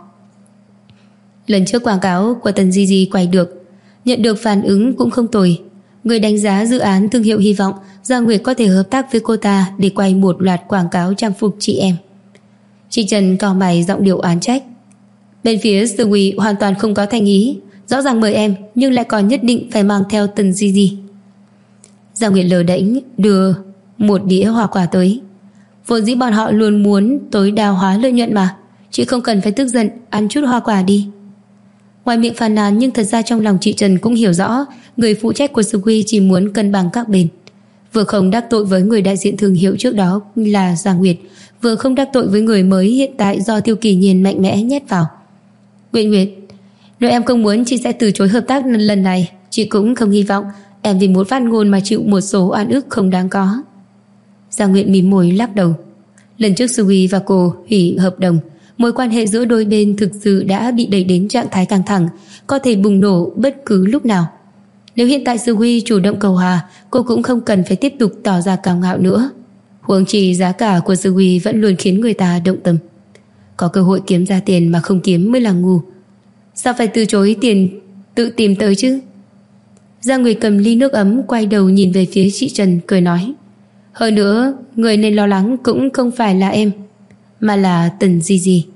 Lần trước quảng cáo của Tần Di Di quay được, nhận được phản ứng cũng không tồi. Người đánh giá dự án thương hiệu hy vọng Giang Nguyệt có thể hợp tác với cô ta để quay một loạt quảng cáo trang phục chị em. Chị Trần cau mày, giọng điệu oán trách. Bên phía Sư Huy hoàn toàn không có thành ý, rõ ràng mời em nhưng lại còn nhất định phải mang theo Tần Di Di. Giang Nguyệt lờ đễnh đưa một đĩa hoa quả tới. Vốn dĩ bọn họ luôn muốn tối đa hóa lợi nhuận mà, chị không cần phải tức giận, ăn chút hoa quả đi. Ngoài miệng phàn nàn nhưng thật ra trong lòng chị Trần cũng hiểu rõ người phụ trách của Sư Huy chỉ muốn cân bằng các bên. Vừa không đắc tội với người đại diện thương hiệu trước đó là Giang Nguyệt, vừa không đắc tội với người mới hiện tại do Tiêu Kỳ Nhiên mạnh mẽ nhét vào. Nguyệt, nếu em không muốn chị sẽ từ chối hợp tác lần này. Chị cũng không hy vọng em vì một phát ngôn mà chịu một số oan ức không đáng có. Giang Nguyệt mỉm môi lắc đầu. Lần trước Sư Huy và cô hủy hợp đồng, mối quan hệ giữa đôi bên thực sự đã bị đẩy đến trạng thái căng thẳng, có thể bùng nổ bất cứ lúc nào. Nếu hiện tại Sư Huy chủ động cầu hòa, cô cũng không cần phải tiếp tục tỏ ra cao ngạo nữa. Huống chi giá cả của Sư Huy vẫn luôn khiến người ta động tâm. Có cơ hội kiếm ra tiền mà không kiếm mới là ngu. Sao phải từ chối tiền tự tìm tới chứ? Giang Nguyệt cầm ly nước ấm, quay đầu nhìn về phía chị Trần, cười nói. Hơn nữa, người nên lo lắng cũng không phải là em, mà là Tần Di Di.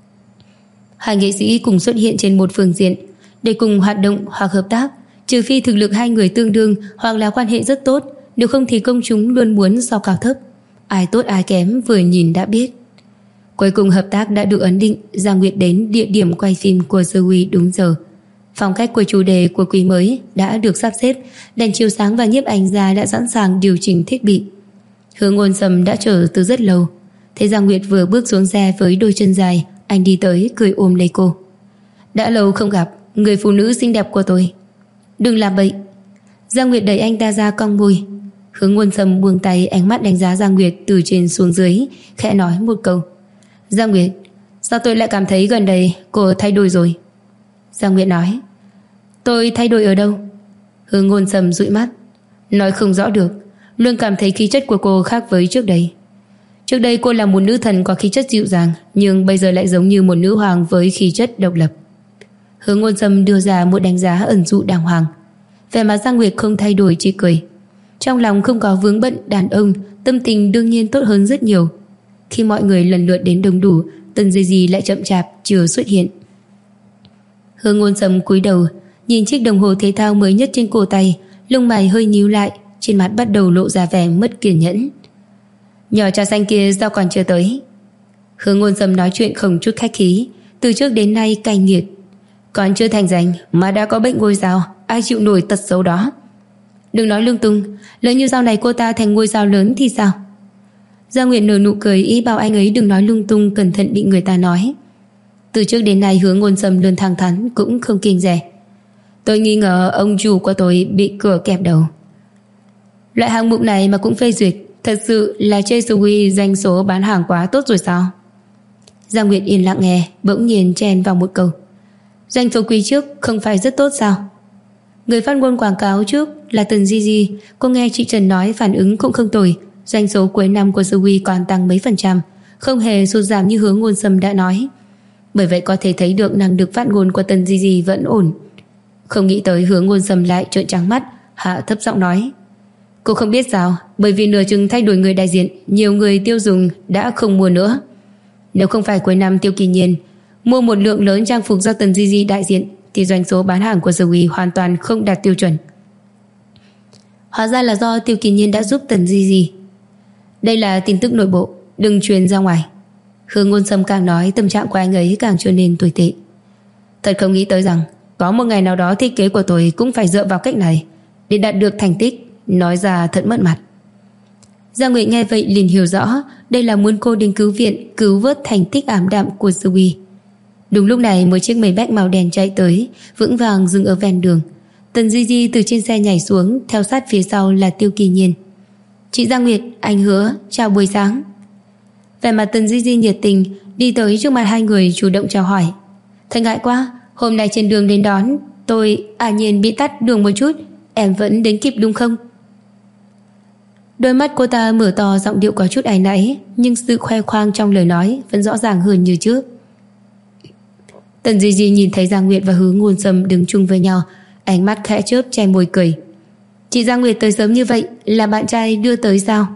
Hai nghệ sĩ cùng xuất hiện trên một phương diện để cùng hoạt động hoặc hợp tác, trừ phi thực lực hai người tương đương hoặc là quan hệ rất tốt, nếu không thì công chúng luôn muốn so cao thấp. Ai tốt ai kém vừa nhìn đã biết. Cuối cùng hợp tác đã được ấn định. Giang Nguyệt đến địa điểm quay phim của Sư Huy đúng giờ. Phong cách của chủ đề của quý mới đã được sắp xếp, đèn chiếu sáng và nhiếp ảnh gia đã sẵn sàng điều chỉnh thiết bị. Hứa Ngôn Sâm đã chờ từ rất lâu. Thế Giang Nguyệt vừa bước xuống xe với đôi chân dài, anh đi tới cười ôm lấy cô. Đã lâu không gặp, người phụ nữ xinh đẹp của tôi. Đừng làm bậy. Giang Nguyệt đẩy anh ta ra, cong môi. Hứa Ngôn Sâm buông tay, ánh mắt đánh giá Giang Nguyệt từ trên xuống dưới, khẽ nói một câu. Giang Nguyệt, sao tôi lại cảm thấy gần đây cô thay đổi rồi? Giang Nguyệt nói. Tôi thay đổi ở đâu? Hứa Ngôn Sâm dụi mắt. Nói không rõ được, luôn cảm thấy khí chất của cô khác với trước đây. Trước đây cô là một nữ thần có khí chất dịu dàng, nhưng bây giờ lại giống như một nữ hoàng với khí chất độc lập. Hứa Ngôn Sâm đưa ra một đánh giá ẩn dụ đàng hoàng. Vẻ mặt Giang Nguyệt không thay đổi, chỉ cười. Trong lòng không có vướng bận đàn ông, tâm tình đương nhiên tốt hơn rất nhiều. Khi mọi người lần lượt đến đông đủ, Tần Di Di lại chậm chạp chưa xuất hiện. Hứa Ngôn Sâm cúi đầu nhìn chiếc đồng hồ thể thao mới nhất trên cổ tay, lông mày hơi nhíu lại, trên mặt bắt đầu lộ ra vẻ mất kiên nhẫn. Nhỏ trà xanh kia sao còn chưa tới? Hứa Ngôn Sâm nói chuyện không chút khách khí, từ trước đến nay cay nghiệt. Còn chưa thành danh mà đã có bệnh ngôi sao, ai chịu nổi tật xấu đó? Đừng nói lung tung, lỡ như sau này cô ta thành ngôi sao lớn thì sao? Giang Nguyệt nở nụ cười, ý bảo anh ấy đừng nói lung tung, cẩn thận bị người ta nói. Từ trước đến nay Hứa Ngôn Sâm luôn thẳng thắn, cũng không kiêng dè. Tôi nghi ngờ ông chủ của tôi bị cửa kẹp đầu. Loại hạng mục này mà cũng phê duyệt, thật sự là chê Sư Huy doanh số bán hàng quá tốt rồi sao? Giang Nguyệt yên lặng nghe, bỗng nhiên chen vào một câu. Doanh số quý trước không phải rất tốt sao? Người phát ngôn quảng cáo trước là Tần Di Di, cô nghe chị Trần nói phản ứng cũng không tồi. Doanh số cuối năm của Sư Huy còn tăng mấy %, không hề sụt giảm như Hứa Ngôn Sâm đã nói. Bởi vậy có thể thấy được năng lực phát ngôn của Tần Di Di vẫn ổn. Không nghĩ tới Hứa Ngôn Sâm lại trợn trắng mắt, hạ thấp giọng nói. Cô không biết sao, bởi vì nửa chừng thay đổi người đại diện, nhiều người tiêu dùng đã không mua nữa. Nếu không phải cuối năm Tiêu Kỳ Nhiên mua một lượng lớn trang phục do Tần Di Di đại diện, thì doanh số bán hàng của Sư Huy hoàn toàn không đạt tiêu chuẩn. Hóa ra là do Tiêu Kỳ Nhiên đã giúp Tần Di Di. Đây là tin tức nội bộ, đừng truyền ra ngoài. Hứa Ngôn Sâm càng nói, tâm trạng của anh ấy càng trở nên tồi tệ. Thật không nghĩ tới rằng có một ngày nào đó thiết kế của tôi cũng phải dựa vào cách này để đạt được thành tích. Nói ra thật mất mặt. Giang Nguyệt nghe vậy liền hiểu rõ đây là muốn cô đến cứu viện, cứu vớt thành tích ảm đạm của Dư Uy. Đúng lúc này một chiếc Maybach màu đen chạy tới, vững vàng dừng ở ven đường. Tần Di Di từ trên xe nhảy xuống, theo sát phía sau là Tiêu Kỳ Nhiên. Chị Giang Nguyệt, anh Hứa, chào buổi sáng. Vẻ mặt Tần Di Di nhiệt tình, đi tới trước mặt hai người chủ động chào hỏi. Thật ngại quá, hôm nay trên đường đến đón tôi Nhiên bị tắt đường một chút, em vẫn đến kịp đúng không? Đôi mắt cô ta mở to, giọng điệu có chút áy náy, nhưng sự khoe khoang trong lời nói vẫn rõ ràng hơn như trước. Tần Di Di nhìn thấy Giang Nguyệt và Hứa Ngôn Sâm đứng chung với nhau, ánh mắt khẽ chớp, che môi cười. Chị Giang Nguyệt tới sớm như vậy là bạn trai đưa tới sao?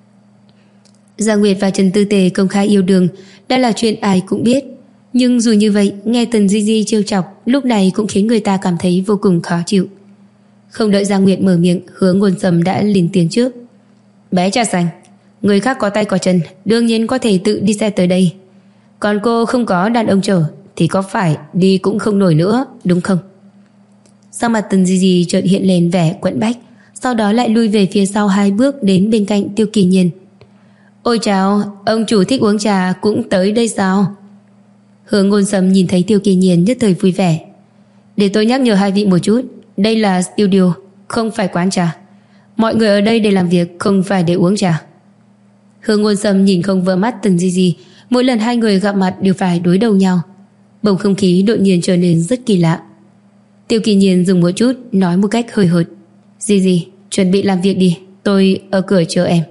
Giang Nguyệt và Trần Tư Tề công khai yêu đương đã là chuyện ai cũng biết, nhưng dù như vậy, nghe Tần Di Di trêu chọc lúc này cũng khiến người ta cảm thấy vô cùng khó chịu. Không đợi Giang Nguyệt mở miệng, Hứa Ngôn Sâm đã lên tiếng trước. Bé trà xanh, người khác có tay có chân đương nhiên có thể tự đi xe tới đây, còn cô không có đàn ông chở thì có phải đi cũng không nổi nữa, đúng không? Sau mặt Tần Di Di chợt hiện lên vẻ quẫn bách, sau đó lại lui về phía sau 2 bước đến bên cạnh Tiêu Kỳ Nhiên. Ôi chào, ông chủ thích uống trà cũng tới đây sao? Hứa Ngôn Sâm nhìn thấy Tiêu Kỳ Nhiên nhất thời vui vẻ. Để tôi nhắc nhở hai vị một chút, đây là studio, không phải quán trà. Mọi người ở đây để làm việc, không phải để uống trà. Hứa Ngôn Sâm nhìn không vừa mắt Tần Di Di, mỗi lần hai người gặp mặt đều phải đối đầu nhau. Bầu không khí đột nhiên trở nên rất kỳ lạ. Tiêu Kỳ Nhiên dừng một chút, nói một cách hơi hợt. Di Di, chuẩn bị làm việc đi, tôi ở cửa chờ em.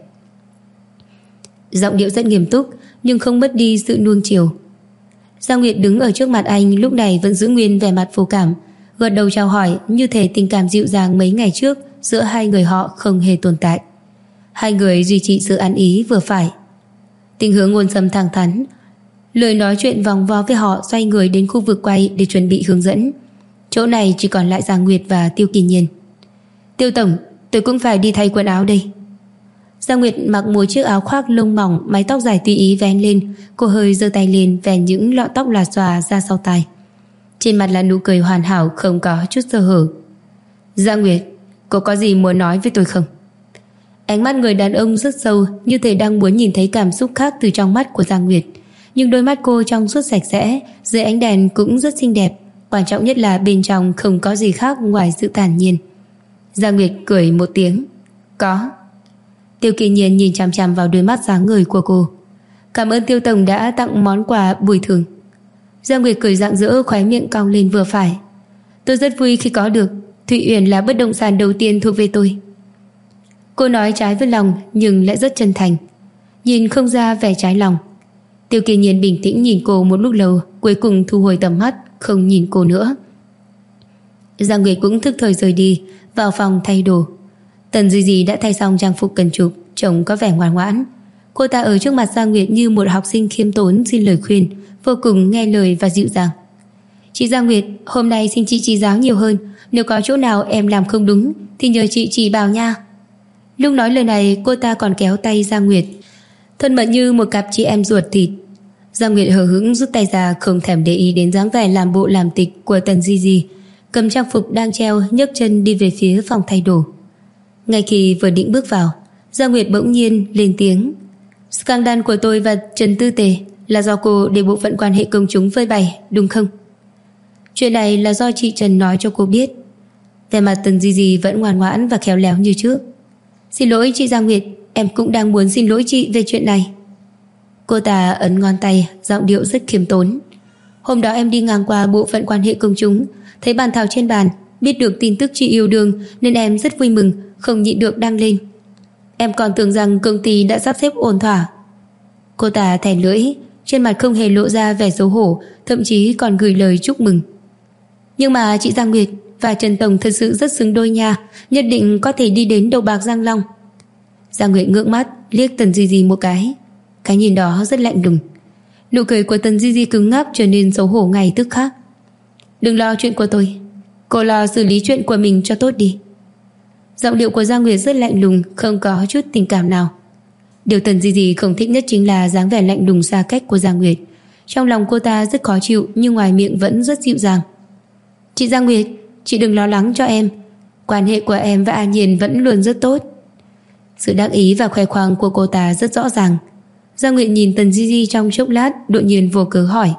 Giọng điệu rất nghiêm túc, nhưng không mất đi sự nuông chiều. Giang Nguyệt đứng ở trước mặt anh lúc này vẫn giữ nguyên vẻ mặt vô cảm, gật đầu chào hỏi, như thể tình cảm dịu dàng mấy ngày trước giữa hai người họ không hề tồn tại. Hai người duy trì sự ăn ý vừa phải. Tình Hứa Ngôn Sâm thẳng thắn, lời nói chuyện vòng vo với họ, xoay người đến khu vực quay để chuẩn bị hướng dẫn. Chỗ này chỉ còn lại Giang Nguyệt và Tiêu Kỳ Nhiên. Tiêu tổng, tôi cũng phải đi thay quần áo đây. Giang Nguyệt mặc một chiếc áo khoác lông mỏng, mái tóc dài tùy ý vén lên, cô hơi giơ tay lên vén những lọn tóc lòa xòa ra sau tai. Trên mặt là nụ cười hoàn hảo, không có chút sơ hở. Giang Nguyệt, cô có gì muốn nói với tôi không? Ánh mắt người đàn ông rất sâu, như thể đang muốn nhìn thấy cảm xúc khác từ trong mắt của Giang Nguyệt. Nhưng đôi mắt cô trong suốt sạch sẽ, dưới ánh đèn cũng rất xinh đẹp. Quan trọng nhất là bên trong không có gì khác ngoài sự thản nhiên. Giang Nguyệt cười một tiếng. Có. Tiêu Kỳ Nhiên nhìn chằm chằm vào đôi mắt sáng ngời của cô. Cảm ơn Tiêu tổng đã tặng món quà bồi thường. Giang Nguyệt cười rạng rỡ, khóe miệng cong lên vừa phải. Tôi rất vui khi có được. Thụy Uyển là bất động sản đầu tiên thuộc về tôi. Cô nói trái với lòng nhưng lại rất chân thành, nhìn không ra vẻ trái lòng. Tiêu Kỳ Nhiên bình tĩnh nhìn cô một lúc lâu, cuối cùng thu hồi tầm mắt, không nhìn cô nữa. Giang Nguyệt cũng thức thời rời đi, vào phòng thay đồ. Tần Di Di đã thay xong trang phục cần chụp, trông có vẻ ngoan ngoãn. Cô ta ở trước mặt Giang Nguyệt như một học sinh khiêm tốn xin lời khuyên, vô cùng nghe lời và dịu dàng. Chị Giang Nguyệt, hôm nay xin chị chỉ giáo nhiều hơn, nếu có chỗ nào em làm không đúng thì nhờ chị chỉ bảo nha. Lúc nói lời này, cô ta còn kéo tay Giang Nguyệt, thân mật như một cặp chị em ruột thịt. Giang Nguyệt hờ hững rút tay ra, không thèm để ý đến dáng vẻ làm bộ làm tịch của Tần Di Di, cầm trang phục đang treo, nhấc chân đi về phía phòng thay đồ. Ngay khi vừa định bước vào, Giang Nguyệt bỗng nhiên lên tiếng. Scandal của tôi và Trần Tư Tề là do cô để bộ phận quan hệ công chúng phơi bày, đúng không? Chuyện này là do chị Trần nói cho cô biết. Vẻ mặt Tần Di Di vẫn ngoan ngoãn và khéo léo như trước. Xin lỗi chị Giang Nguyệt, em cũng đang muốn xin lỗi chị về chuyện này. Cô ta ấn ngón tay, giọng điệu rất khiêm tốn. Hôm đó em đi ngang qua bộ phận quan hệ công chúng, thấy bàn thảo trên bàn, biết được tin tức chị yêu đương nên em rất vui mừng, không nhịn được đăng lên. Em còn tưởng rằng công ty đã sắp xếp ổn thỏa. Cô ta thè lưỡi, trên mặt không hề lộ ra vẻ xấu hổ, thậm chí còn gửi lời chúc mừng. Nhưng mà chị Giang Nguyệt và Trần tổng thật sự rất xứng đôi nha, nhất định có thể đi đến đầu bạc Giang Long. Giang Nguyệt ngước mắt liếc Tần Di Di một cái nhìn đó rất lạnh lùng. Nụ cười của Tần Di Di cứng ngắc, trở nên xấu hổ ngay tức khắc. Đừng lo chuyện của tôi, cô lo xử lý chuyện của mình cho tốt đi. Giọng điệu của Giang Nguyệt rất lạnh lùng, không có chút tình cảm nào. Điều Tần Di Di không thích nhất chính là dáng vẻ lạnh lùng xa cách của Giang Nguyệt. Trong lòng cô ta rất khó chịu, nhưng ngoài miệng vẫn rất dịu dàng. Chị Giang Nguyệt, chị đừng lo lắng cho em, quan hệ của em và A Nhiên vẫn luôn rất tốt. Sự đắc ý và khoe khoang của cô ta rất rõ ràng. Giang Nguyệt nhìn Tần Di Di trong chốc lát, đột nhiên vô cớ hỏi: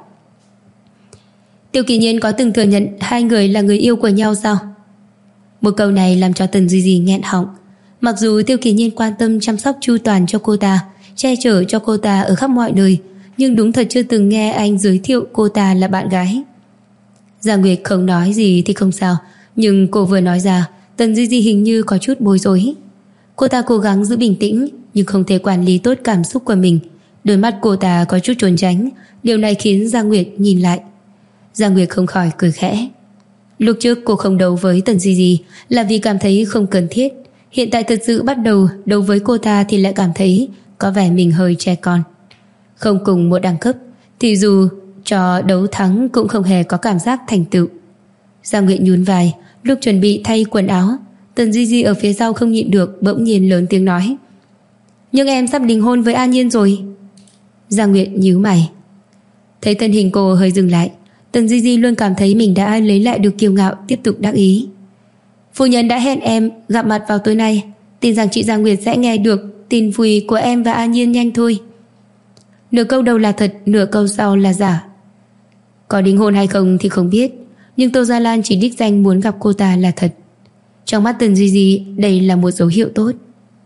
Tiêu Kỳ Nhiên có từng thừa nhận hai người là người yêu của nhau sao? Một câu này làm cho Tần Di Di nghẹn họng. Mặc dù Tiêu Kỳ Nhiên quan tâm chăm sóc chu toàn cho cô ta, che chở cho cô ta ở khắp mọi nơi, nhưng đúng thật chưa từng nghe anh giới thiệu cô ta là bạn gái. Giang Nguyệt không nói gì thì không sao, nhưng cô vừa nói ra, Tần Di Di hình như có chút bối rối. Cô ta cố gắng giữ bình tĩnh, nhưng không thể quản lý tốt cảm xúc của mình. Đôi mắt cô ta có chút trốn tránh. Điều này khiến Giang Nguyệt nhìn lại. Giang Nguyệt không khỏi cười khẽ. Lúc trước cô không đấu với Tần Di Di là vì cảm thấy không cần thiết. Hiện tại thật sự bắt đầu đấu với cô ta thì lại cảm thấy có vẻ mình hơi trẻ con. Không cùng một đẳng cấp thì dù cho đấu thắng cũng không hề có cảm giác thành tựu. Giang Nguyệt nhún vai. Lúc chuẩn bị thay quần áo, Tần Di Di ở phía sau không nhịn được bỗng nhiên lớn tiếng nói: Nhưng em sắp đính hôn với An Nhiên rồi. Giang Nguyệt nhíu mày. Thấy thân hình cô hơi dừng lại, Tần Di Di luôn cảm thấy mình đã lấy lại được kiêu ngạo, tiếp tục đắc ý. Phu nhân đã hẹn em gặp mặt vào tối nay, tin rằng chị Giang Nguyệt sẽ nghe được tin vui của em và An Nhiên nhanh thôi. Nửa câu đầu là thật, nửa câu sau là giả. Có đính hôn hay không thì không biết, nhưng Tô Gia Lan chỉ đích danh muốn gặp cô ta là thật. Trong mắt Tần Di Di, đây là một dấu hiệu tốt.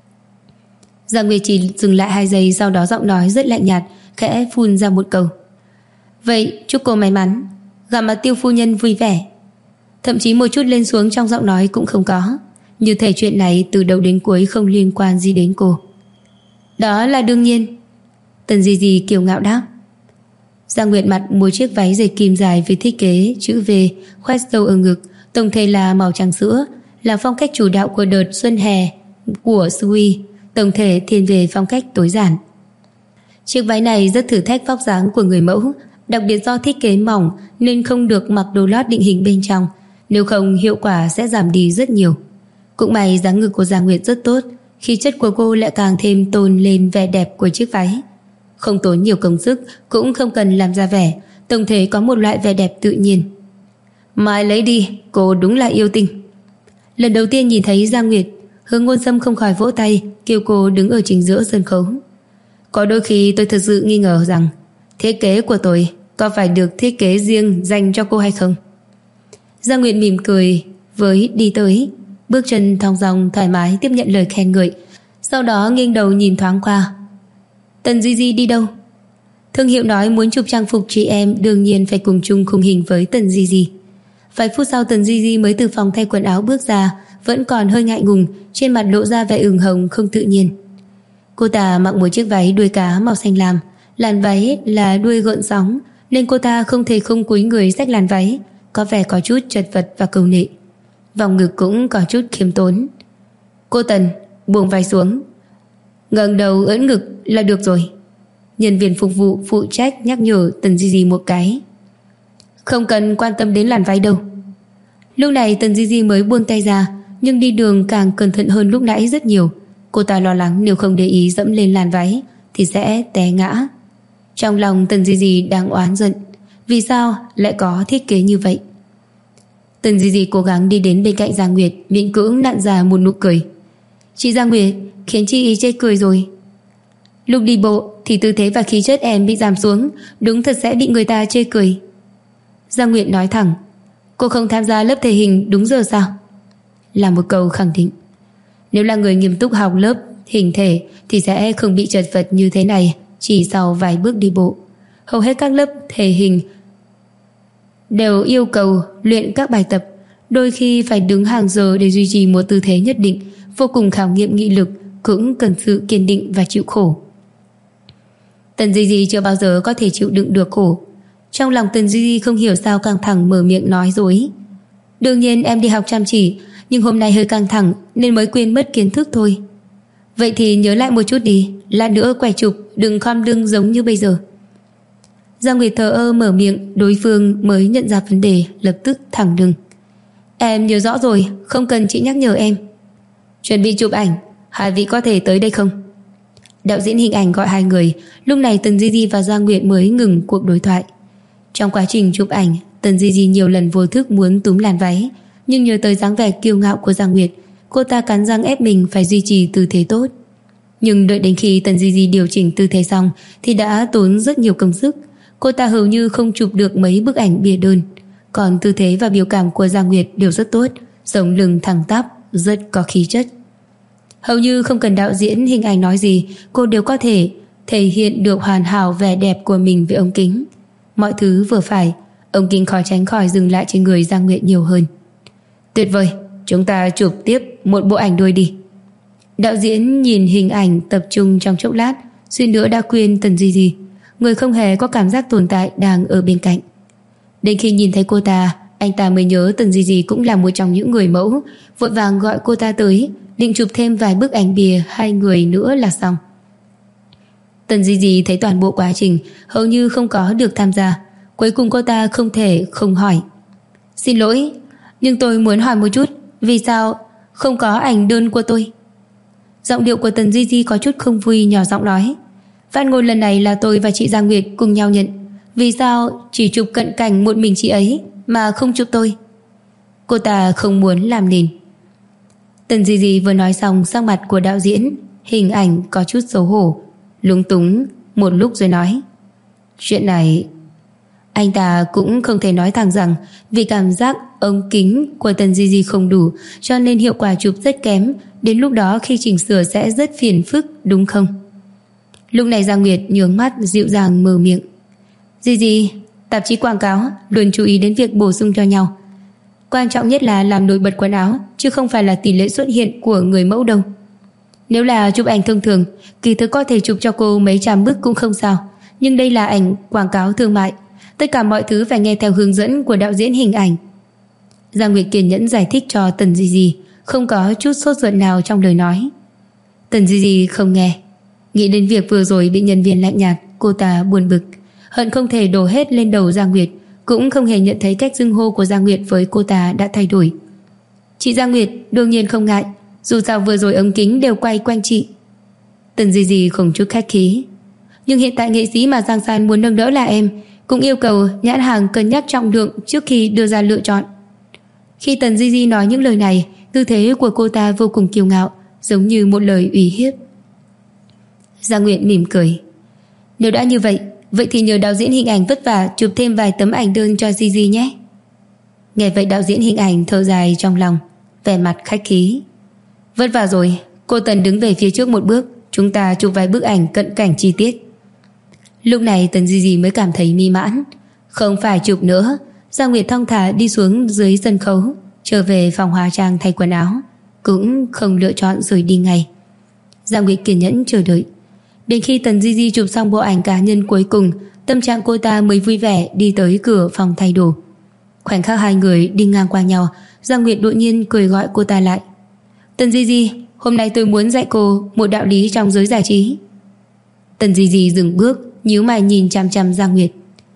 Giang Nguyệt chỉ dừng lại 2 giây, sau đó giọng nói rất lạnh nhạt, khẽ phun ra một câu: Vậy chúc cô may mắn, gặp mặt Tiêu phu nhân vui vẻ. Thậm chí một chút lên xuống trong giọng nói cũng không có, như thể chuyện này từ đầu đến cuối không liên quan gì đến cô. Đó là đương nhiên, Tần Di Di kiêu ngạo đáp. Giang Nguyệt mặt mua chiếc váy dệt kim dài với thiết kế chữ V, khoét sâu ở ngực, tổng thể là màu trắng sữa, là phong cách chủ đạo của đợt xuân hè của Sui, tổng thể thiên về phong cách tối giản. Chiếc váy này rất thử thách vóc dáng của người mẫu, đặc biệt do thiết kế mỏng nên không được mặc đồ lót định hình bên trong, nếu không hiệu quả sẽ giảm đi rất nhiều. Cũng may dáng ngực của Giang Nguyệt rất tốt, khí chất của cô lại càng thêm tôn lên vẻ đẹp của chiếc váy. Không tốn nhiều công sức, cũng không cần làm ra vẻ, tổng thể có một loại vẻ đẹp tự nhiên. Mai lấy đi, cô đúng là yêu tinh. Lần đầu tiên nhìn thấy Giang Nguyệt, Hứa Ngôn Sâm không khỏi vỗ tay, kêu cô đứng ở chính giữa sân khấu. Có đôi khi tôi thật sự nghi ngờ rằng thiết kế của tôi có phải được thiết kế riêng dành cho cô hay không. Giang Nguyệt mỉm cười với đi tới, bước chân thong dong thoải mái tiếp nhận lời khen ngợi, sau đó nghiêng đầu nhìn thoáng qua. Tần Di Di đi đâu? Thương hiệu nói muốn chụp trang phục chị em, đương nhiên phải cùng chung khung hình với Tần Di Di. Vài phút sau Tần Di Di mới từ phòng thay quần áo bước ra, vẫn còn hơi ngại ngùng, trên mặt lộ ra vẻ ửng hồng không tự nhiên. Cô ta mặc một chiếc váy đuôi cá màu xanh lam, làn váy là đuôi gợn sóng nên cô ta không thể không cúi người xách làn váy, có vẻ có chút chật vật và cầu nệ. Vòng ngực cũng có chút khiêm tốn. Cô Tần, buông vai xuống, ngẩng đầu ưỡn ngực là được rồi. Nhân viên phục vụ phụ trách nhắc nhở Tần Di Di một cái. Không cần quan tâm đến làn váy đâu. Lúc này Tần Di Di mới buông tay ra, nhưng đi đường càng cẩn thận hơn lúc nãy rất nhiều. Cô ta lo lắng nếu không để ý dẫm lên làn váy thì sẽ té ngã. Trong lòng Tần Di Di đang oán giận, vì sao lại có thiết kế như vậy. Tần Di Di cố gắng đi đến bên cạnh Giang Nguyệt, miễn cưỡng nặn ra một nụ cười. Chị Giang Nguyệt khiến chị ý chê cười rồi. Lúc đi bộ thì tư thế và khí chất em bị giảm xuống, đúng thật sẽ bị người ta chê cười. Giang Nguyệt nói thẳng. Cô không tham gia lớp thể hình đúng giờ sao? Là một câu khẳng định. Nếu là người nghiêm túc học lớp hình thể thì sẽ không bị chật vật như thế này chỉ sau vài bước đi bộ. Hầu hết các lớp thể hình đều yêu cầu luyện các bài tập, đôi khi phải đứng hàng giờ để duy trì một tư thế nhất định, vô cùng khảo nghiệm nghị lực, cũng cần sự kiên định và chịu khổ. Tần Di Di chưa bao giờ có thể chịu đựng được khổ. Trong lòng Tần Di Di không hiểu sao căng thẳng mở miệng nói dối. Đương nhiên em đi học chăm chỉ, nhưng hôm nay hơi căng thẳng nên mới quên mất kiến thức thôi. Vậy thì nhớ lại một chút đi, lát nữa quay chụp đừng khom lưng giống như bây giờ. Giang Nguyệt thờ ơ mở miệng, đối phương mới nhận ra vấn đề, lập tức thẳng lưng. Em nhớ rõ rồi, không cần chị nhắc nhở em. Chuẩn bị chụp ảnh, hai vị có thể tới đây không? Đạo diễn hình ảnh gọi hai người. Lúc này Tần Di Di và Giang Nguyệt mới ngừng cuộc đối thoại. Trong quá trình chụp ảnh, Tần Di Di nhiều lần vô thức muốn túm làn váy, nhưng nhớ tới dáng vẻ kiêu ngạo của Giang Nguyệt, cô ta cắn răng ép mình phải duy trì tư thế tốt. Nhưng đợi đến khi Tần Di Di điều chỉnh tư thế xong thì đã tốn rất nhiều công sức. Cô ta hầu như không chụp được mấy bức ảnh bìa đơn. Còn tư thế và biểu cảm của Giang Nguyệt đều rất tốt, sống lưng thẳng tắp, rất có khí chất. Hầu như không cần đạo diễn hình ảnh nói gì, cô đều có thể thể hiện được hoàn hảo vẻ đẹp của mình với ống kính. Mọi thứ vừa phải, ống kính khó tránh khỏi dừng lại trên người Giang Nguyệt nhiều hơn. Tuyệt vời, chúng ta chụp tiếp một bộ ảnh đôi đi. Đạo diễn nhìn hình ảnh tập trung trong chốc lát, suýt nữa đã quên Tần Di Di, người không hề có cảm giác tồn tại đang ở bên cạnh. Đến khi nhìn thấy cô ta, anh ta mới nhớ Tần Di Di cũng là một trong những người mẫu, vội vàng gọi cô ta tới, định chụp thêm vài bức ảnh bìa hai người nữa là xong. Tần Di Di thấy toàn bộ quá trình hầu như không có được tham gia. Cuối cùng cô ta không thể không hỏi: Xin lỗi, nhưng tôi muốn hỏi một chút, vì sao không có ảnh đơn của tôi? Giọng điệu của Tần Di Di có chút không vui, nhỏ giọng nói: Phát ngôn lần này là tôi và chị Giang Nguyệt cùng nhau nhận, vì sao chỉ chụp cận cảnh một mình chị ấy mà không chụp tôi? Cô ta không muốn làm nền. Tần Di Di vừa nói xong, sắc mặt của đạo diễn hình ảnh có chút xấu hổ, lúng túng một lúc rồi nói: Chuyện này... Anh ta cũng không thể nói thẳng rằng vì cảm giác ống kính của Tần Di Di không đủ cho nên hiệu quả chụp rất kém, đến lúc đó khi chỉnh sửa sẽ rất phiền phức, đúng không? Lúc này Giang Nguyệt nhướng mắt dịu dàng mở miệng: Di Di, tạp chí quảng cáo luôn chú ý đến việc bổ sung cho nhau. Quan trọng nhất là làm nổi bật quần áo, chứ không phải là tỷ lệ xuất hiện của người mẫu đâu. Nếu là chụp ảnh thông thường, kỳ thực có thể chụp cho cô mấy trăm bức cũng không sao, nhưng đây là ảnh quảng cáo thương mại, tất cả mọi thứ phải nghe theo hướng dẫn của đạo diễn hình ảnh. Giang Nguyệt kiên nhẫn giải thích cho Tần Di Di, không có chút sốt ruột nào trong lời nói. Tần Di Di không nghe. Nghĩ đến việc vừa rồi bị nhân viên lạnh nhạt, cô ta buồn bực, hận không thể đổ hết lên đầu Giang Nguyệt, cũng không hề nhận thấy cách xưng hô của Giang Nguyệt với cô ta đã thay đổi. Chị Giang Nguyệt đương nhiên không ngại, dù sao vừa rồi ống kính đều quay quanh chị. Tần Di Di không chút khách khí: Nhưng hiện tại nghệ sĩ mà Giang San muốn nâng đỡ là em, cũng yêu cầu nhãn hàng cân nhắc trọng lượng trước khi đưa ra lựa chọn. Khi Tần Di Di nói những lời này, tư thế của cô ta vô cùng kiêu ngạo, giống như một lời uy hiếp. Giang Nguyệt mỉm cười: Nếu đã như vậy, vậy thì nhờ đạo diễn hình ảnh vất vả chụp thêm vài tấm ảnh đơn cho Di Di nhé. Nghe vậy đạo diễn hình ảnh thở dài trong lòng, vẻ mặt khách khí: Vất vả rồi, cô Tần đứng về phía trước một bước, chúng ta chụp vài bức ảnh cận cảnh chi tiết. Lúc này Tần Di Di mới cảm thấy mỹ mãn. Không phải chụp nữa. Giang Nguyệt thong thả đi xuống dưới sân khấu, trở về phòng hóa trang thay quần áo, cũng không lựa chọn rời đi ngay. Giang Nguyệt kiên nhẫn chờ đợi. Đến khi Tần Di Di chụp xong bộ ảnh cá nhân cuối cùng, tâm trạng cô ta mới vui vẻ đi tới cửa phòng thay đồ. Khoảnh khắc hai người đi ngang qua nhau, Giang Nguyệt đột nhiên cười gọi cô ta lại: Tần Di Di, hôm nay tôi muốn dạy cô một đạo lý trong giới giải trí. Tần Di Di dừng bước, nhíu mày nhìn chằm chằm Giang Nguyệt.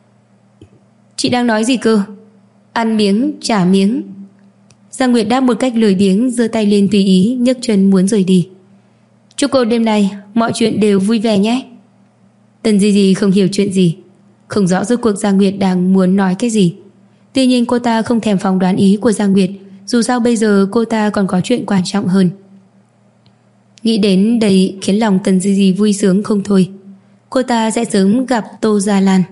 Chị đang nói gì cơ? Ăn miếng trả miếng. Giang Nguyệt đáp một cách lười biếng, giơ tay lên tùy ý, nhấc chân muốn rời đi. Chúc cô đêm nay mọi chuyện đều vui vẻ nhé. Tần Di Di không hiểu chuyện gì, không rõ rốt cuộc Giang Nguyệt đang muốn nói cái gì. Tuy nhiên cô ta không thèm phỏng đoán ý của Giang Nguyệt, dù sao bây giờ cô ta còn có chuyện quan trọng hơn. Nghĩ đến đây khiến lòng Tần Di Di vui sướng không thôi. Cô ta sẽ sớm gặp Tô Gia Lan.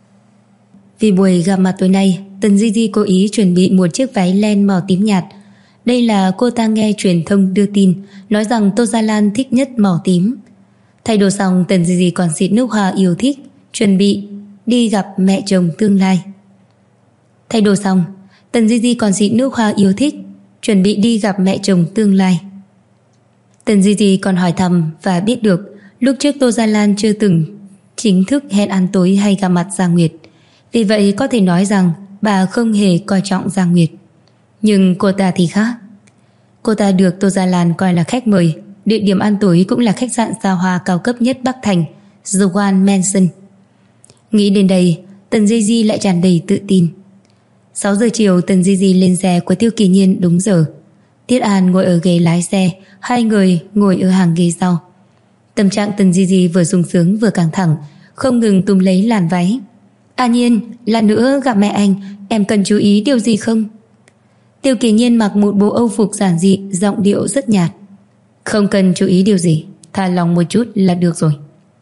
Vì buổi gặp mặt tối nay, Tần Di Di cố ý chuẩn bị một chiếc váy len màu tím nhạt. Đây là cô ta nghe truyền thông đưa tin, nói rằng Tô Gia Lan thích nhất màu tím. Thay đồ xong, Tần Di Di còn xịt nước hoa yêu thích, chuẩn bị đi gặp mẹ chồng tương lai. Thay đồ xong, Tần Di Di còn xịt nước hoa yêu thích, chuẩn bị đi gặp mẹ chồng tương lai. Tần Di Di còn hỏi thăm và biết được lúc trước Tô Gia Lan chưa từng chính thức hẹn ăn tối hay gặp mặt Giang Nguyệt. Vì vậy có thể nói rằng bà không hề coi trọng Giang Nguyệt. Nhưng cô ta thì khác. Cô ta được Tô Gia Lan coi là khách mời. Địa điểm ăn tối cũng là khách sạn xa hoa cao cấp nhất Bắc Thành, The One Mansion. Nghĩ đến đây, Tần Di Di lại tràn đầy tự tin. 6 giờ chiều, Tần Di Di lên xe của Tiêu Kỳ Nhiên đúng giờ. Tiết An ngồi ở ghế lái xe, hai người ngồi ở hàng ghế sau. Tâm trạng Tần Di Di vừa sung sướng vừa căng thẳng, không ngừng túm lấy làn váy. An Nhiên, lát nữa gặp mẹ anh, em cần chú ý điều gì không? Tiêu Kỳ Nhiên mặc một bộ âu phục giản dị, giọng điệu rất nhạt. Không cần chú ý điều gì, thả lòng một chút là được rồi.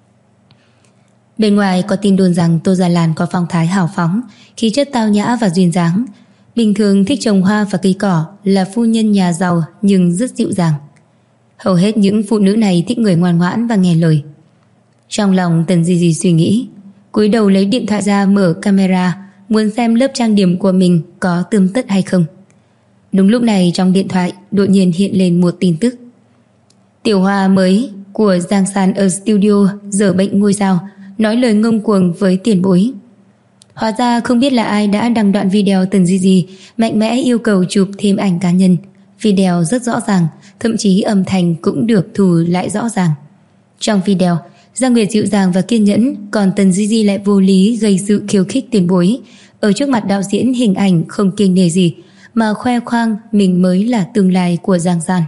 Bên ngoài có tin đồn rằng Tô Gia Lan có phong thái hào phóng, khí chất tao nhã và duyên dáng. Bình thường thích trồng hoa và cây cỏ, là phu nhân nhà giàu nhưng rất dịu dàng. Hầu hết những phụ nữ này thích người ngoan ngoãn và nghe lời. Trong lòng Tần Di Di suy nghĩ, cúi đầu lấy điện thoại ra mở camera, muốn xem lớp trang điểm của mình có tươm tất hay không. Đúng lúc này trong điện thoại đột nhiên hiện lên một tin tức. Tiểu Hoa mới của Giang San ở studio dở bệnh ngôi sao, nói lời ngông cuồng với tiền bối. Hóa ra không biết là ai đã đăng đoạn video Tần Di Di mạnh mẽ yêu cầu chụp thêm ảnh cá nhân. Video rất rõ ràng, thậm chí âm thanh cũng được thu lại rõ ràng. Trong video, Giang Nguyệt dịu dàng và kiên nhẫn, còn Tần Di Di lại vô lý gây sự khiêu khích tiền bối. Ở trước mặt đạo diễn hình ảnh không kiêng nể gì, mà khoe khoang mình mới là tương lai của Giang San.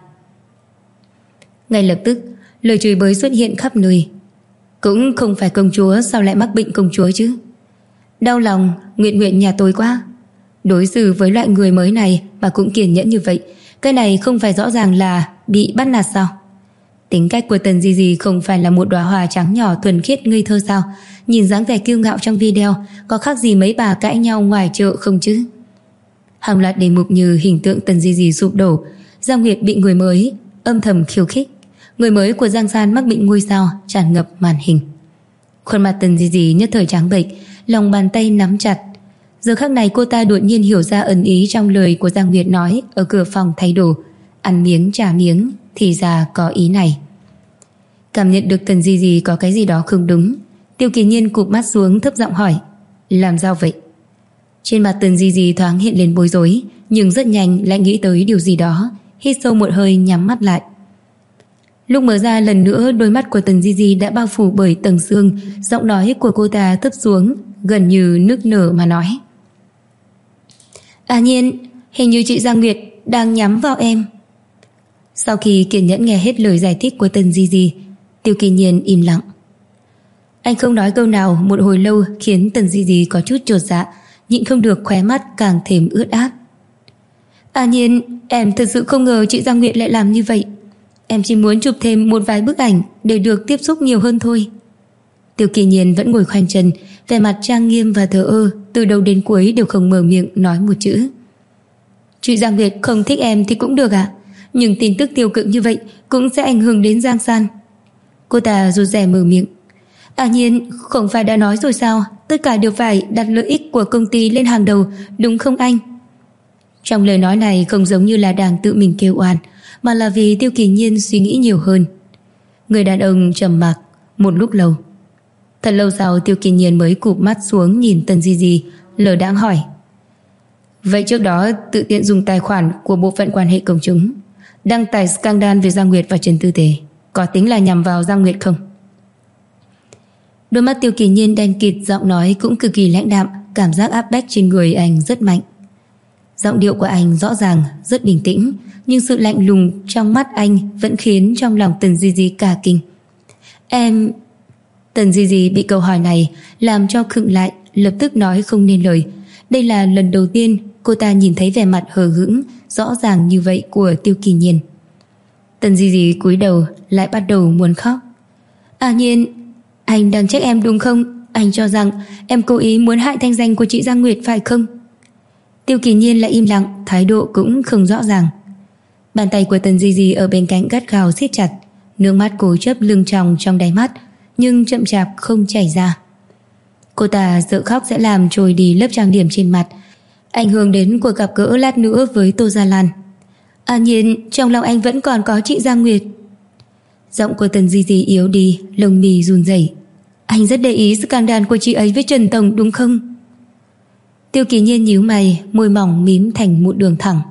Ngay lập tức, lời chửi bới xuất hiện khắp nơi. Cũng không phải công chúa, sao lại mắc bệnh công chúa chứ? Đau lòng, Nguyện Nguyện nhà tôi quá. Đối xử với loại người mới này mà cũng kiên nhẫn như vậy, cái này không phải rõ ràng là bị bắt nạt sao? Tính cách của Tần Di Di không phải là một đóa hoa trắng nhỏ thuần khiết ngây thơ sao? Nhìn dáng vẻ kiêu ngạo trong video, có khác gì mấy bà cãi nhau ngoài chợ không chứ? Hàng loạt đề mục như hình tượng Tần Di Di sụp đổ, Giang Nguyệt bị người mới âm thầm khiêu khích, người mới của Giang San mắc bệnh ngôi sao tràn ngập màn hình. Khuôn mặt Tần Di Di nhất thời trắng bệch, lòng bàn tay nắm chặt. Giờ khắc này cô ta đột nhiên hiểu ra ẩn ý trong lời của Giang Nguyệt nói ở cửa phòng thay đồ, ăn miếng trả miếng, thì ra có ý này. Cảm nhận được Tần Di Di có cái gì đó không đúng, Tiêu Kỳ Nhiên cụp mắt xuống thấp giọng hỏi, làm sao vậy? Trên mặt Tần Di Di thoáng hiện lên bối rối, nhưng rất nhanh lại nghĩ tới điều gì đó, hít sâu một hơi nhắm mắt lại. Lúc mở ra lần nữa, đôi mắt của Tần Di Di đã bao phủ bởi tầng sương, giọng nói của cô ta thấp xuống, gần như nức nở mà nói, À Nhiên, hình như chị Giang Nguyệt đang nhắm vào em. Sau khi kiên nhẫn nghe hết lời giải thích của Tần Di Di, Tiêu Kỳ Nhiên im lặng. Anh không nói câu nào một hồi lâu, khiến Tần Di Di có chút chột dạ, nhịn không được khóe mắt càng thêm ướt át. À Nhiên, em thật sự không ngờ chị Giang Nguyệt lại làm như vậy. Em chỉ muốn chụp thêm một vài bức ảnh để được tiếp xúc nhiều hơn thôi. Tiêu Kỳ Nhiên vẫn ngồi khoanh chân, vẻ mặt trang nghiêm và thờ ơ, từ đầu đến cuối đều không mở miệng nói một chữ. Chị Giang Nguyệt không thích em thì cũng được ạ, nhưng tin tức tiêu cực như vậy cũng sẽ ảnh hưởng đến Giang San. Cô ta rụt rè mở miệng. À Nhiên, không phải đã nói rồi sao, tất cả đều phải đặt lợi ích của công ty lên hàng đầu, đúng không anh? Trong lời nói này không giống như là đang tự mình kêu oan, mà là vì Tiêu Kỳ Nhiên suy nghĩ nhiều hơn. Người đàn ông trầm mặc một lúc lâu. Thật lâu sau, Tiêu Kỳ Nhiên mới cụp mắt xuống nhìn Tần Di Di, lờ đãng hỏi, vậy trước đó tự tiện dùng tài khoản của bộ phận quan hệ công chúng đăng tải scandal về Giang Nguyệt và Trần Tư Tề, có tính là nhằm vào Giang Nguyệt không? Đôi mắt Tiêu Kỳ Nhiên đen kịt, giọng nói cũng cực kỳ lãnh đạm, cảm giác áp bách trên người anh rất mạnh. Giọng điệu của anh rõ ràng rất bình tĩnh, nhưng sự lạnh lùng trong mắt anh vẫn khiến trong lòng Tần Di Di cả kinh. Em... Tần Di Di bị câu hỏi này làm cho khựng lại, lập tức nói không nên lời. Đây là lần đầu tiên cô ta nhìn thấy vẻ mặt hờ hững rõ ràng như vậy của Tiêu Kỳ Nhiên. Tần Di Di cúi đầu lại bắt đầu muốn khóc. À Nhiên, anh đang trách em đúng không? Anh cho rằng em cố ý muốn hại thanh danh của chị Giang Nguyệt phải không? Tiêu Kỳ Nhiên lại im lặng, thái độ cũng không rõ ràng. Bàn tay của Tần Di Di ở bên cạnh gắt gao siết chặt, nước mắt cố chấp lưng tròng trong đáy mắt, nhưng chậm chạp không chảy ra. Cô ta sợ khóc sẽ làm trôi đi lớp trang điểm trên mặt, ảnh hưởng đến cuộc gặp gỡ lát nữa với Tô Gia Lan. À Nhiên, trong lòng anh vẫn còn có chị Giang Nguyệt. Giọng của Tần Di Di yếu đi, lông mi run rẩy. Anh rất để ý scandal của chị ấy với Trần Tổng đúng không? Tiêu Kỳ Nhiên nhíu mày, môi mỏng mím thành một đường thẳng.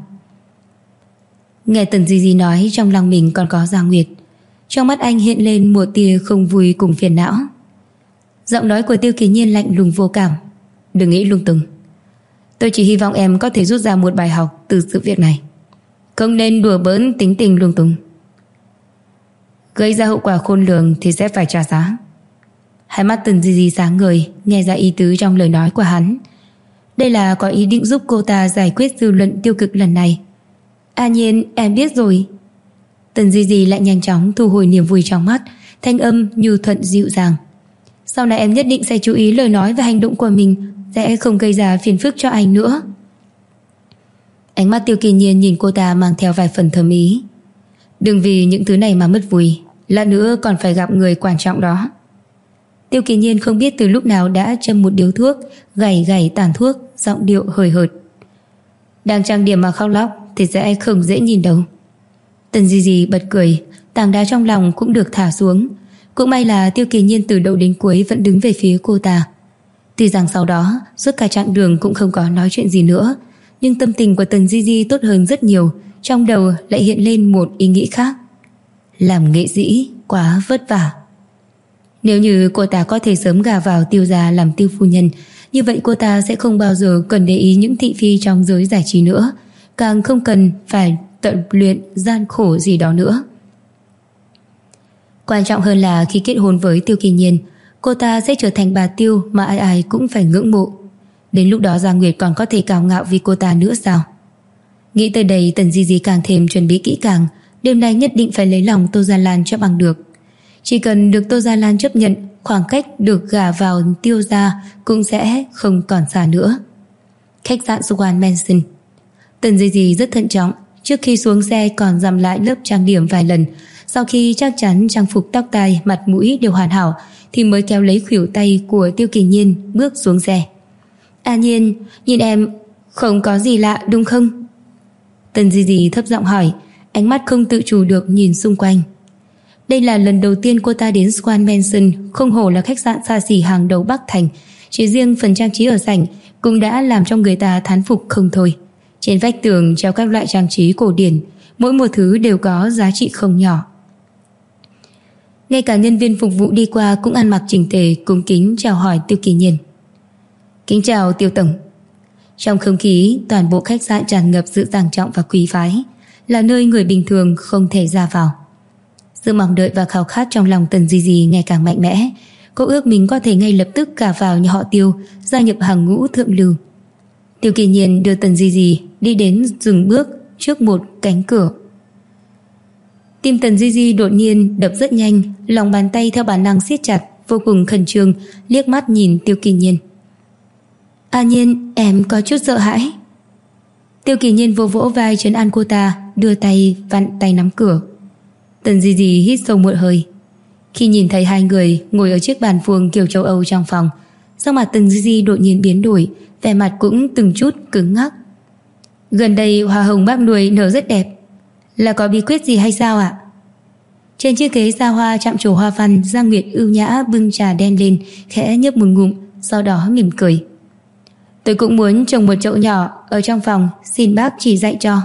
Nghe Tần Di Di nói, trong lòng mình còn có Giang Nguyệt, trong mắt anh hiện lên một tia không vui cùng phiền não. Giọng nói của Tiêu Kỳ Nhiên lạnh lùng vô cảm. Đừng nghĩ lung tung. Tôi chỉ hy vọng em có thể rút ra một bài học từ sự việc này, không nên đùa bỡn tính tình lung tung. Gây ra hậu quả khôn lường thì sẽ phải trả giá. Hai mắt Tần Di Di sáng ngời, nghe ra ý tứ trong lời nói của hắn. Đây là có ý định giúp cô ta giải quyết dư luận tiêu cực lần này. À Nhiên, em biết rồi. Tần Di Di lại nhanh chóng thu hồi niềm vui trong mắt, thanh âm nhu thuận dịu dàng. Sau này em nhất định sẽ chú ý lời nói và hành động của mình, sẽ không gây ra phiền phức cho anh nữa. Ánh mắt Tiêu Kỳ Nhiên nhìn cô ta mang theo vài phần thầm ý. Đừng vì những thứ này mà mất vui, lát nữa còn phải gặp người quan trọng đó. Tiêu Kỳ Nhiên không biết từ lúc nào đã châm một điếu thuốc, gảy gảy tàn thuốc, giọng điệu hời hợt. Đang trang điểm mà khóc lóc thì sẽ không dễ nhìn đâu. Tần Di Di bật cười, tảng đá trong lòng cũng được thả xuống. Cũng may là Tiêu Kỳ Nhiên từ đầu đến cuối vẫn đứng về phía cô ta. Tuy rằng sau đó suốt cả chặng đường cũng không có nói chuyện gì nữa, nhưng tâm tình của Tần Di Di tốt hơn rất nhiều. Trong đầu lại hiện lên một ý nghĩ khác. Làm nghệ sĩ quá vất vả. Nếu như cô ta có thể sớm gả vào Tiêu gia làm Tiêu phu nhân, như vậy cô ta sẽ không bao giờ cần để ý những thị phi trong giới giải trí nữa, càng không cần phải tận luyện gian khổ gì đó nữa. Quan trọng hơn là khi kết hôn với Tiêu Kỳ Nhiên, cô ta sẽ trở thành bà Tiêu mà ai ai cũng phải ngưỡng mộ. Đến lúc đó Giang Nguyệt còn có thể cao ngạo vì cô ta nữa sao? Nghĩ tới đây, Tần Di Di càng thêm chuẩn bị kỹ càng. Đêm nay nhất định phải lấy lòng Tô Gia Lan cho bằng được. Chỉ cần được Tô Gia Lan chấp nhận, khoảng cách được gả vào Tiêu gia cũng sẽ không còn xa nữa. Khách sạn Swan Mansion. Tần Di Di rất thận trọng. Trước khi xuống xe còn dằm lại lớp trang điểm vài lần. Sau khi chắc chắn trang phục, tóc tai, mặt mũi đều hoàn hảo thì mới kéo lấy khuỷu tay của Tiêu Kỳ Nhiên bước xuống xe. À Nhiên, nhìn em không có gì lạ đúng không? Tần Di Di thấp giọng hỏi, ánh mắt không tự chủ được nhìn xung quanh. Đây là lần đầu tiên cô ta đến Swan Mansion, không hổ là khách sạn xa xỉ hàng đầu Bắc Thành. Chỉ riêng phần trang trí ở sảnh cũng đã làm cho người ta thán phục không thôi. Trên vách tường treo các loại trang trí cổ điển, mỗi một thứ đều có giá trị không nhỏ. Ngay cả nhân viên phục vụ đi qua cũng ăn mặc chỉnh tề, cung kính chào hỏi Tiêu Kỳ Nhiên. Kính chào Tiêu tổng. Trong không khí, toàn bộ khách sạn tràn ngập sự sang trọng và quý phái, là nơi người bình thường không thể ra vào. Sự mong đợi và khao khát trong lòng Tần Di Di ngày càng mạnh mẽ. Cô ước mình có thể ngay lập tức gả vào nhà họ Tiêu, gia nhập hàng ngũ thượng lưu. Tiêu Kỳ Nhiên đưa Tần Di Di đi đến dừng bước trước một cánh cửa. Tim Tần Di Di đột nhiên đập rất nhanh, lòng bàn tay theo bản năng siết chặt, vô cùng khẩn trương, liếc mắt nhìn Tiêu Kỳ Nhiên. À Nhiên, em có chút sợ hãi. Tiêu Kỳ Nhiên vỗ vỗ vai trấn an cô ta, đưa tay vặn tay nắm cửa. Tần Di Di hít sâu một hơi. Khi nhìn thấy hai người ngồi ở chiếc bàn vuông kiểu châu Âu trong phòng, sắc mặt Tần Di Di đột nhiên biến đổi, vẻ mặt cũng từng chút cứng ngắc. Gần đây hoa hồng bác nuôi nở rất đẹp, là có bí quyết gì hay sao ạ? Trên chiếc ghế xa hoa chạm trổ hoa văn, Giang Nguyệt ưu nhã bưng trà đen lên, khẽ nhấp một ngụm, sau đó mỉm cười. Tôi cũng muốn trồng một chậu nhỏ ở trong phòng, xin bác chỉ dạy cho.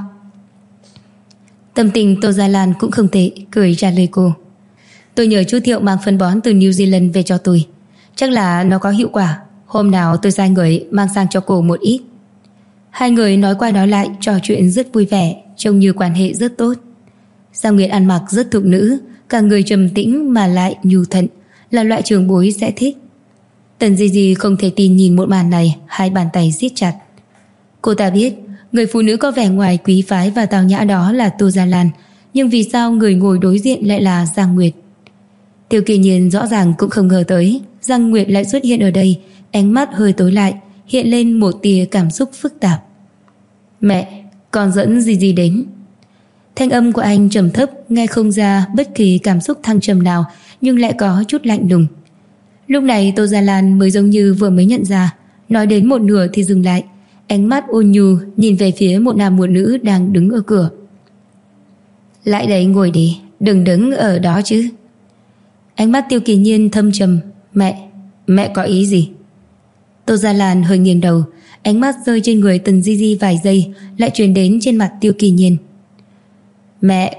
Tâm tình Tô Gia Lan cũng không tệ, cười trả lời cô. Tôi nhờ chú Thiệu mang phân bón từ New Zealand về cho tôi, chắc là nó có hiệu quả. Hôm nào tôi sai người mang sang cho cô một ít. Hai người nói qua nói lại, trò chuyện rất vui vẻ, trông như quan hệ rất tốt. Giang Nguyệt ăn mặc rất thục nữ, cả người trầm tĩnh mà lại nhu thuận, là loại trưởng bối sẽ thích. Tần Di Di không thể tin nhìn một màn này, hai bàn tay siết chặt. Cô ta biết người phụ nữ có vẻ ngoài quý phái và tao nhã đó là Tô Gia Lan, nhưng vì sao người ngồi đối diện lại là Giang Nguyệt? Tiêu Kỳ Nhiên rõ ràng cũng không ngờ tới Giang Nguyệt lại xuất hiện ở đây. Ánh mắt hơi tối lại, hiện lên một tia cảm xúc phức tạp. Mẹ, con dẫn Di Di đến. Thanh âm của anh trầm thấp, nghe không ra bất kỳ cảm xúc thăng trầm nào, nhưng lại có chút lạnh lùng. Lúc này Tô Gia Lan mới giống như vừa mới nhận ra, nói đến một nửa thì dừng lại, ánh mắt ôn nhu nhìn về phía một nam một nữ đang đứng ở cửa. Lại đấy, ngồi đi, đừng đứng ở đó chứ. Ánh mắt Tiêu Kỳ Nhiên thâm trầm. Mẹ có ý gì? Tô Gia Lan hơi nghiêng đầu, ánh mắt rơi trên người Tần Di Di vài giây, lại chuyển đến trên mặt Tiêu Kỳ Nhiên. Mẹ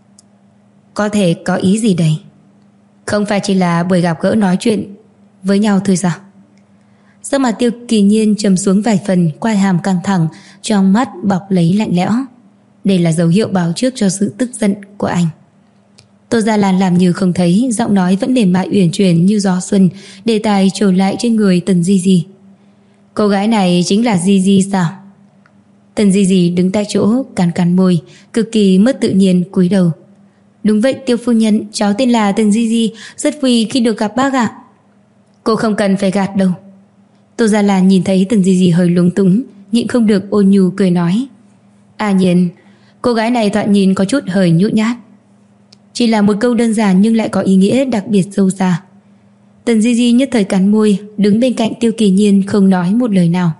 có thể có ý gì đây? Không phải chỉ là buổi gặp gỡ nói chuyện với nhau thôi sao? Sắc mặt Tiêu Kỳ Nhiên trầm xuống vài phần, quai hàm căng thẳng, trong mắt bọc lấy lạnh lẽo. Đây là dấu hiệu báo trước cho sự tức giận của anh. Tô Gia Lan làm như không thấy, giọng nói vẫn mềm mại uyển chuyển như gió xuân, đề tài trồi lại trên người Tần Di Di. Cô gái này chính là Di Di sao? Tần Di Di đứng tại chỗ, cắn cắn môi, cực kỳ mất tự nhiên cúi đầu. Đúng vậy Tiêu phu nhân, cháu tên là Tần Di Di, rất vui khi được gặp bác ạ. Cô không cần phải gạt đâu. Tô Gia Lan nhìn thấy Tần Di Di hơi lúng túng, nhịn không được ôn nhu cười nói. À Nhiên, cô gái này thoạt nhìn có chút hơi nhút nhát. Chỉ là một câu đơn giản nhưng lại có ý nghĩa đặc biệt sâu xa. Tần Di Di nhất thời cắn môi, đứng bên cạnh Tiêu Kỳ Nhiên không nói một lời nào.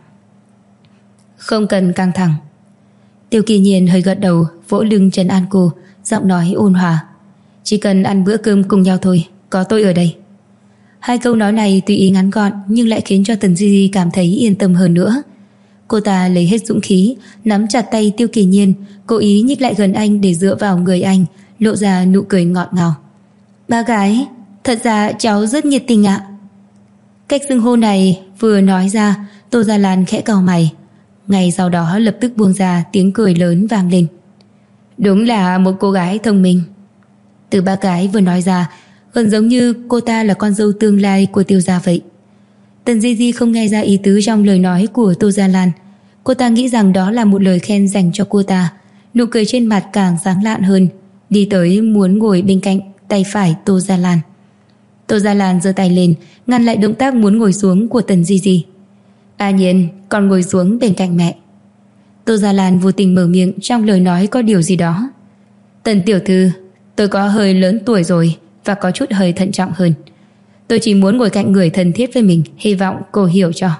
Không cần căng thẳng. Tiêu Kỳ Nhiên hơi gật đầu, vỗ lưng trấn an cô, giọng nói ôn hòa. Chỉ cần ăn bữa cơm cùng nhau thôi, có tôi ở đây. Hai câu nói này tùy ý ngắn gọn nhưng lại khiến cho Tần Di Di cảm thấy yên tâm hơn nữa. Cô ta lấy hết dũng khí, nắm chặt tay Tiêu Kỳ Nhiên, cố ý nhích lại gần anh để dựa vào người anh, lộ ra nụ cười ngọt ngào. Ba gái, thật ra cháu rất nhiệt tình ạ. Cách xưng hô này vừa nói ra, Tô Gia Lan khẽ cau mày. Ngay sau đó lập tức buông ra tiếng cười lớn vang lên. Đúng là một cô gái thông minh. Từ ba cái vừa nói ra, gần giống như cô ta là con dâu tương lai của Tiêu gia vậy. Tần Di Di không nghe ra ý tứ trong lời nói của Tô Gia Lan. Cô ta nghĩ rằng đó là một lời khen dành cho cô ta. Nụ cười trên mặt càng sáng lạn hơn, đi tới muốn ngồi bên cạnh tay phải Tô Gia Lan. Tô Gia Lan giơ tay lên, ngăn lại động tác muốn ngồi xuống của Tần Di Di. À Nhiên, con ngồi xuống bên cạnh mẹ. Tô Gia Lan vô tình mở miệng, trong lời nói có điều gì đó. Tần tiểu thư, tôi có hơi lớn tuổi rồi và có chút hơi thận trọng hơn. Tôi chỉ muốn ngồi cạnh người thân thiết với mình, hy vọng cô hiểu cho.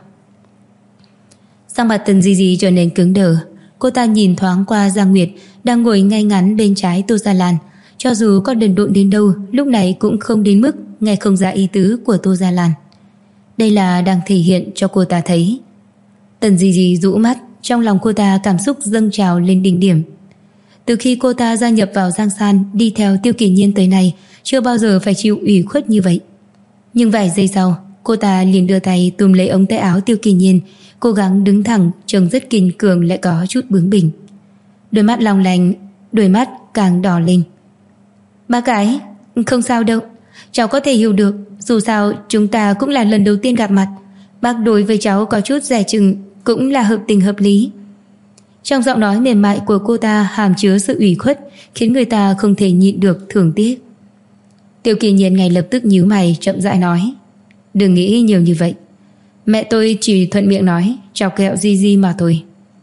Sắc mặt Tần Di Di trở nên cứng đờ. Cô ta nhìn thoáng qua Giang Nguyệt đang ngồi ngay ngắn bên trái Tô Gia Lan. Cho dù có đần độn đến đâu, lúc này cũng không đến mức nghe không ra ý tứ của Tô Gia Lan. Đây là đang thể hiện cho cô ta thấy. Tần Di Di rũ mắt, trong lòng cô ta cảm xúc dâng trào lên đỉnh điểm. Từ khi cô ta gia nhập vào Giang San, đi theo Tiêu Kỳ Nhiên tới nay, chưa bao giờ phải chịu ủy khuất như vậy. Nhưng vài giây sau, cô ta liền đưa tay túm lấy ống tay áo Tiêu Kỳ Nhiên, cố gắng đứng thẳng, trông rất kiên cường lại có chút bướng bỉnh. Đôi mắt long lanh, đôi mắt càng đỏ lên. Ba cái, không sao đâu, cháu có thể hiểu được, dù sao chúng ta cũng là lần đầu tiên gặp mặt. Bác đối với cháu có chút dè chừng cũng là hợp tình hợp lý. Trong giọng nói mềm mại của cô ta hàm chứa sự ủy khuất, khiến người ta không thể nhịn được thương tiếc. Tiêu Kỳ Nhiên ngay lập tức nhíu mày, chậm rãi nói. Đừng nghĩ nhiều như vậy. Mẹ tôi chỉ thuận miệng nói chọc kẹo Di Di mà thôi.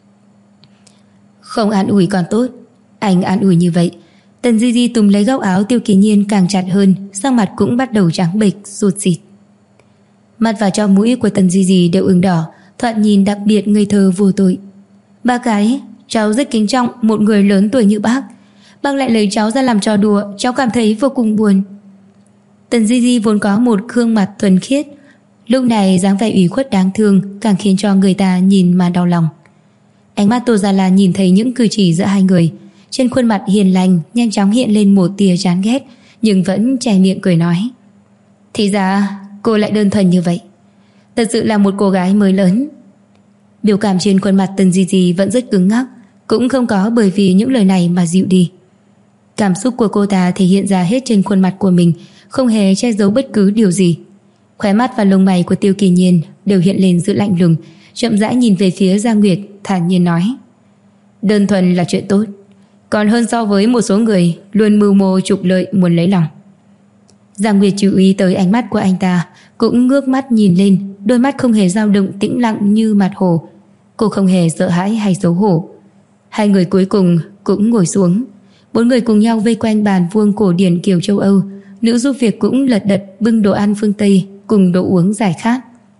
Không an ủi còn tốt. Anh an ủi như vậy. Tần Di Di túm lấy góc áo Tiêu Kỳ Nhiên càng chặt hơn, sắc mặt cũng bắt đầu trắng bệch, sụt xịt. Mặt và trong mũi của Tần Di Di đều ửng đỏ, thoạt nhìn đặc biệt ngây thơ vô tội. Ba cái, cháu rất kính trọng một người lớn tuổi như bác. Bác lại lấy cháu ra làm trò đùa, cháu cảm thấy vô cùng buồn. Tần Di Di vốn có một gương mặt thuần khiết, lúc này dáng vẻ ủy khuất đáng thương càng khiến cho người ta nhìn mà đau lòng. Ánh mắt Tô Gia Lan nhìn thấy những cử chỉ giữa hai người, trên khuôn mặt hiền lành nhanh chóng hiện lên một tia chán ghét, nhưng vẫn che miệng cười nói. Thì ra cô lại đơn thuần như vậy, thật sự là một cô gái mới lớn. Biểu cảm trên khuôn mặt Tần Di Di vẫn rất cứng ngắc, cũng không có bởi vì những lời này mà dịu đi. Cảm xúc của cô ta thể hiện ra hết trên khuôn mặt của mình, không hề che giấu bất cứ điều gì. Khóe mắt và lông mày của Tiêu Kỳ Nhiên đều hiện lên sự lạnh lùng, chậm rãi nhìn về phía Giang Nguyệt, thản nhiên nói. Đơn thuần là chuyện tốt, còn hơn so với một số người luôn mưu mô trục lợi muốn lấy lòng. Giang Nguyệt chú ý tới ánh mắt của anh ta, cũng ngước mắt nhìn lên, đôi mắt không hề dao động, tĩnh lặng như mặt hồ. Cô không hề sợ hãi hay xấu hổ. Hai người cuối cùng cũng ngồi xuống. Bốn người cùng nhau vây quanh bàn vuông cổ điển kiểu châu Âu. Nữ giúp việc cũng lật đật bưng đồ ăn phương Tây cùng đồ uống giải khát.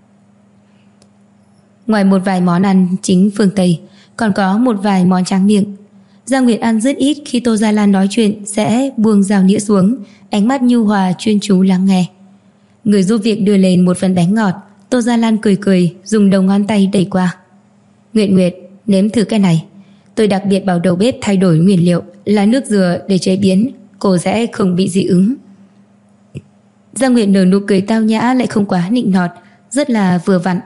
Ngoài một vài món ăn chính phương Tây, còn có một vài món tráng miệng. Giang Nguyệt ăn rất ít, khi Tô Gia Lan nói chuyện sẽ buông dao nĩa xuống, ánh mắt nhu hòa chuyên chú lắng nghe. Người giúp việc đưa lên một phần bánh ngọt. Tô Gia Lan cười cười, dùng đầu ngón tay đẩy qua. Nguyệt Nguyệt, nếm thử cái này. Tôi đặc biệt bảo đầu bếp thay đổi nguyên liệu là nước dừa để chế biến, cô sẽ không bị dị ứng. Giang Nguyệt nở nụ cười tao nhã lại không quá nịnh nọt, rất là vừa vặn.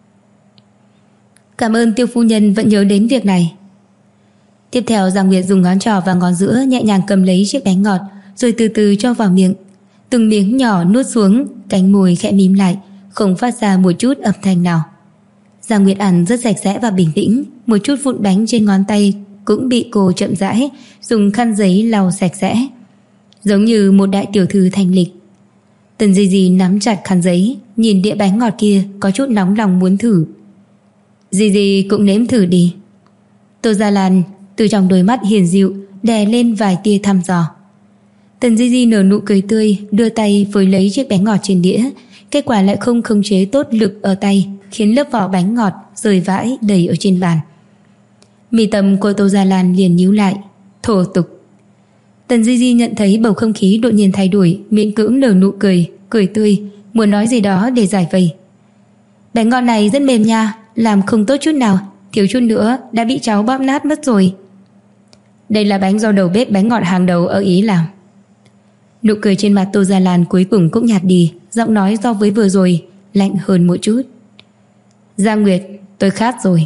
Cảm ơn Tiêu phu nhân vẫn nhớ đến việc này. Tiếp theo Giang Nguyệt dùng ngón trỏ và ngón giữa nhẹ nhàng cầm lấy chiếc bánh ngọt, rồi từ từ cho vào miệng. Từng miếng nhỏ nuốt xuống, cánh môi khẽ mím lại, không phát ra một chút âm thanh nào. Giang Nguyệt ăn rất sạch sẽ và bình tĩnh, một chút vụn bánh trên ngón tay cũng bị cô chậm rãi dùng khăn giấy lau sạch sẽ. giống như một đại tiểu thư thanh lịch. Tần Di Di nắm chặt khăn giấy, nhìn đĩa bánh ngọt kia có chút nóng lòng muốn thử. Di Di cũng nếm thử đi. Tô Gia Lan từ trong đôi mắt hiền dịu đè lên vài tia thăm dò. Tần Di Di nở nụ cười tươi, đưa tay với lấy chiếc bánh ngọt trên đĩa. Kết quả lại không khống chế tốt lực ở tay, khiến lớp vỏ bánh ngọt rơi vãi đầy ở trên bàn. Mi tâm của Tô Gia Lan liền nhíu lại. Thô tục. Tần Di Di nhận thấy bầu không khí đột nhiên thay đổi, miễn cưỡng nở nụ cười, cười tươi, muốn nói gì đó để giải vây. Bánh ngọt này rất mềm nha, làm không tốt chút nào, thiếu chút nữa đã bị cháu bóp nát mất rồi. Đây là bánh do đầu bếp bánh ngọt hàng đầu ở Ý làm. Nụ cười trên mặt Tô Gia Lan cuối cùng cũng nhạt đi, giọng nói so với vừa rồi lạnh hơn một chút. Giang Nguyệt, tôi khát rồi.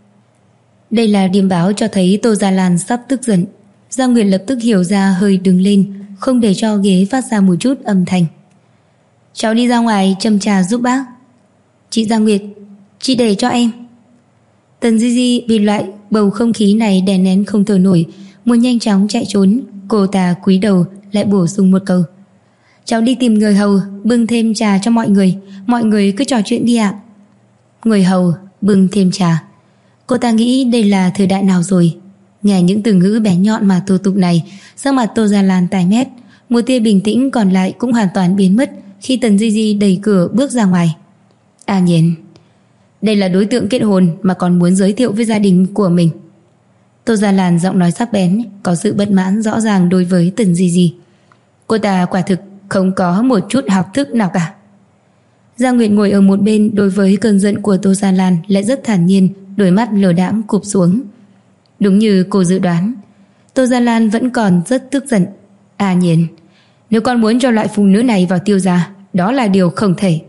Đây là điềm báo cho thấy Tô Gia Lan sắp tức giận. Giang Nguyệt lập tức hiểu ra, hơi đứng lên, không để cho ghế phát ra một chút âm thanh. Cháu đi ra ngoài châm trà giúp bác. Chị Giang Nguyệt, chị để cho em. Tần Di Di bị loại bầu không khí này đè nén không thở nổi, muốn nhanh chóng chạy trốn. Cô ta cúi đầu lại bổ sung một câu. Cháu đi tìm người hầu bưng thêm trà cho mọi người cứ trò chuyện đi ạ. Người hầu bưng thêm trà. Cô ta nghĩ đây là thời đại nào rồi. Nghe những từ ngữ bé nhọn mà thô tục này, sắc mặt Tô Gia Lan tái mét, một tia bình tĩnh còn lại cũng hoàn toàn biến mất khi Tần Di Di đẩy cửa bước ra ngoài. À nhiên, đây là đối tượng kết hôn mà còn muốn giới thiệu với gia đình của mình. Tô Gia Lan giọng nói sắc bén, có sự bất mãn rõ ràng đối với Tần Di Di. Cô ta quả thực không có một chút học thức nào cả. Giang Nguyệt ngồi ở một bên, đối với cơn giận của Tô Gia Lan lại rất thản nhiên, đôi mắt lờ đãng cụp xuống. Đúng như cô dự đoán, Tô Gia Lan vẫn còn rất tức giận. À nhiên, nếu con muốn cho loại phụ nữ này vào Tiêu gia, đó là điều không thể.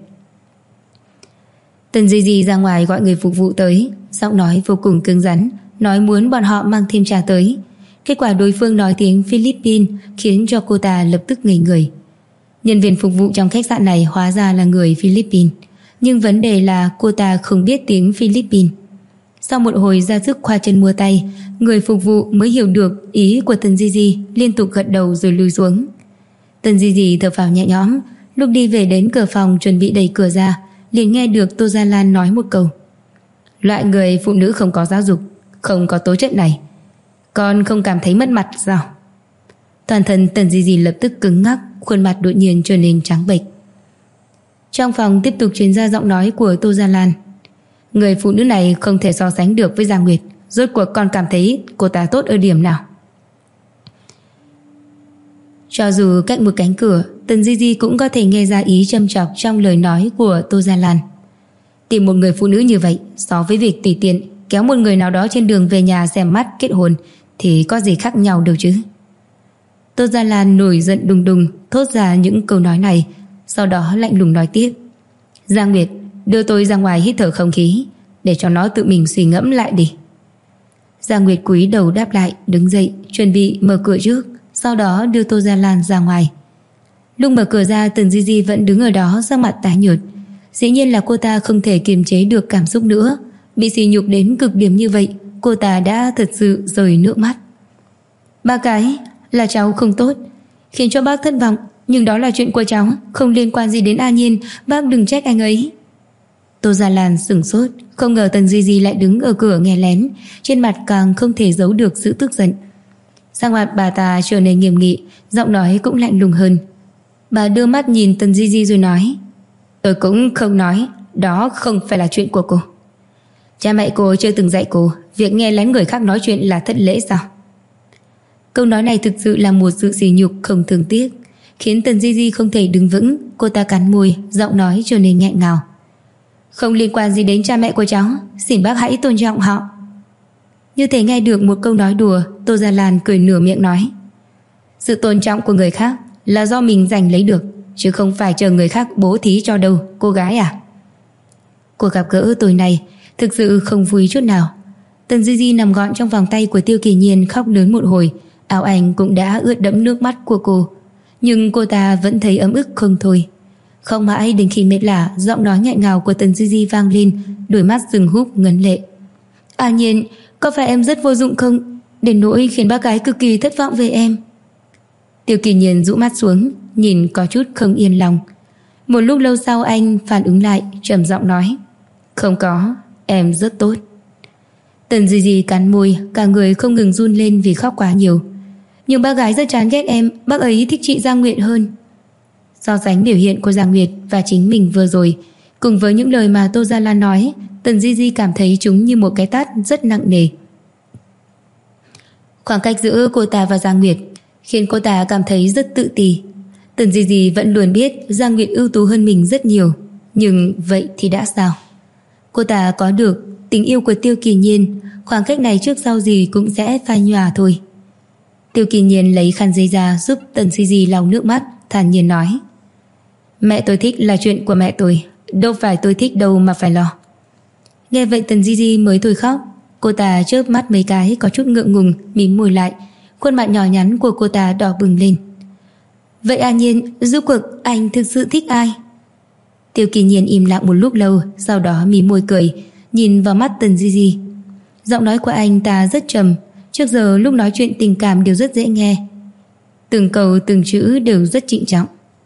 Tần Di Di ra ngoài gọi người phục vụ tới, giọng nói vô cùng cứng rắn, nói muốn bọn họ mang thêm trà tới. Kết quả đối phương nói tiếng Philippines khiến cho cô ta lập tức ngây người. Nhân viên phục vụ trong khách sạn này hóa ra là người Philippines, nhưng vấn đề là cô ta không biết tiếng Philippines. Sau một hồi ra sức khoa chân mua tay, người phục vụ mới hiểu được ý của Tần Di Di, liên tục gật đầu rồi lùi xuống. Tần Di Di thở phào nhẹ nhõm, lúc đi về đến cửa phòng chuẩn bị đẩy cửa ra, liền nghe được Tô Gia Lan nói một câu. Loại người phụ nữ không có giáo dục, không có tố chất này, con không cảm thấy mất mặt sao? Toàn thân Tần Di Di lập tức cứng ngắc, khuôn mặt đột nhiên trở nên trắng bệch. Trong phòng tiếp tục truyền ra giọng nói của Tô Gia Lan. Người phụ nữ này không thể so sánh được với Giang Nguyệt, rốt cuộc con cảm thấy cô ta tốt ở điểm nào? Cho dù cách một cánh cửa, Tần Di Di cũng có thể nghe ra ý châm chọc trong lời nói của Tô Gia Lan. Tìm một người phụ nữ như vậy so với việc tùy tiện kéo một người nào đó trên đường về nhà xem mắt kết hôn thì có gì khác nhau đâu chứ? Tô Gia Lan nổi giận đùng đùng thốt ra những câu nói này, sau đó lạnh lùng nói tiếp. Giang Nguyệt, đưa tôi ra ngoài hít thở không khí, để cho nó tự mình suy ngẫm lại đi. Giang Nguyệt cúi đầu đáp lại, đứng dậy chuẩn bị mở cửa trước, sau đó đưa Tô Gia Lan ra ngoài. Lúc mở cửa ra, Tần Di Di vẫn đứng ở đó, sắc mặt tái nhợt. Dĩ nhiên là cô ta không thể kiềm chế được cảm xúc nữa. Bị sỉ nhục đến cực điểm như vậy, cô ta đã thật sự rơi nước mắt. Ba cái là cháu không tốt, khiến cho bác thất vọng, nhưng đó là chuyện của cháu, không liên quan gì đến A Nhiên, bác đừng trách anh ấy. Tô Gia Lan sửng sốt, không ngờ Tần Di Di lại đứng ở cửa nghe lén, trên mặt càng không thể giấu được sự tức giận. Sắc mặt bà ta trở nên nghiêm nghị, giọng nói cũng lạnh lùng hơn. Bà đưa mắt nhìn Tần Di Di rồi nói. Tôi cũng không nói, đó không phải là chuyện của cô. Cha mẹ cô chưa từng dạy cô việc nghe lén người khác nói chuyện là thất lễ sao? Câu nói này thực sự là một sự sỉ nhục không thương tiếc, khiến Tần Di Di không thể đứng vững. Cô ta cắn môi, giọng nói trở nên nghẹn ngào. Không liên quan gì đến cha mẹ của cháu, xin bác hãy tôn trọng họ. Như thể nghe được một câu nói đùa, Tô Gia Lan cười nửa miệng nói. Sự tôn trọng của người khác là do mình giành lấy được, chứ không phải chờ người khác bố thí cho đâu, cô gái à? Cuộc gặp gỡ tối nay thực sự không vui chút nào. Tần Di Di nằm gọn trong vòng tay của Tiêu Kỳ Nhiên, khóc lớn một hồi, áo anh cũng đã ướt đẫm nước mắt của cô, nhưng cô ta vẫn thấy ấm ức không thôi. Không mãi đến khi mệt lả, giọng nói nghẹn ngào của Tần Di Di vang lên, đôi mắt rừng húp ngấn lệ. À Nhiên, có phải em rất vô dụng không, đến nỗi khiến bác gái cực kỳ thất vọng về em? Tiêu Kỳ Nhiên rũ mắt xuống, nhìn có chút không yên lòng. Một lúc lâu sau anh phản ứng lại, trầm giọng nói: "Không có, em rất tốt." Tần Di Di cắn môi, cả người không ngừng run lên vì khóc quá nhiều. "Nhưng bác gái rất chán ghét em, bác ấy thích chị Giang Nguyệt hơn." So sánh biểu hiện của Giang Nguyệt và chính mình vừa rồi, cùng với những lời mà Tô Gia Lan nói, Tần Di Di cảm thấy chúng như một cái tát rất nặng nề. Khoảng cách giữa cô ta và Giang Nguyệt khiến cô ta cảm thấy rất tự ti. Tần Di Di vẫn luôn biết Giang Nguyệt ưu tú hơn mình rất nhiều, nhưng vậy thì đã sao? Cô ta có được tình yêu của Tiêu Kỳ Nhiên, khoảng cách này trước sau gì cũng sẽ phai nhòa thôi. Tiêu Kỳ Nhiên lấy khăn giấy ra giúp Tần Di Di lau nước mắt, thản nhiên nói: "Mẹ tôi thích là chuyện của mẹ tôi, đâu phải tôi thích đâu mà phải lo." Nghe vậy Tần Di Di mới thôi khóc. Cô ta chớp mắt mấy cái, có chút ngượng ngùng, mím môi lại. Khuôn mặt nhỏ nhắn của cô ta đỏ bừng lên. "Vậy à Nhiên, rốt cuộc anh thực sự thích ai?" Tiêu Kỳ Nhiên im lặng một lúc lâu, sau đó mím môi cười, nhìn vào mắt Tần Di Di. Giọng nói của anh ta rất trầm, trước giờ lúc nói chuyện tình cảm đều rất dễ nghe. Từng câu từng chữ đều rất trịnh trọng.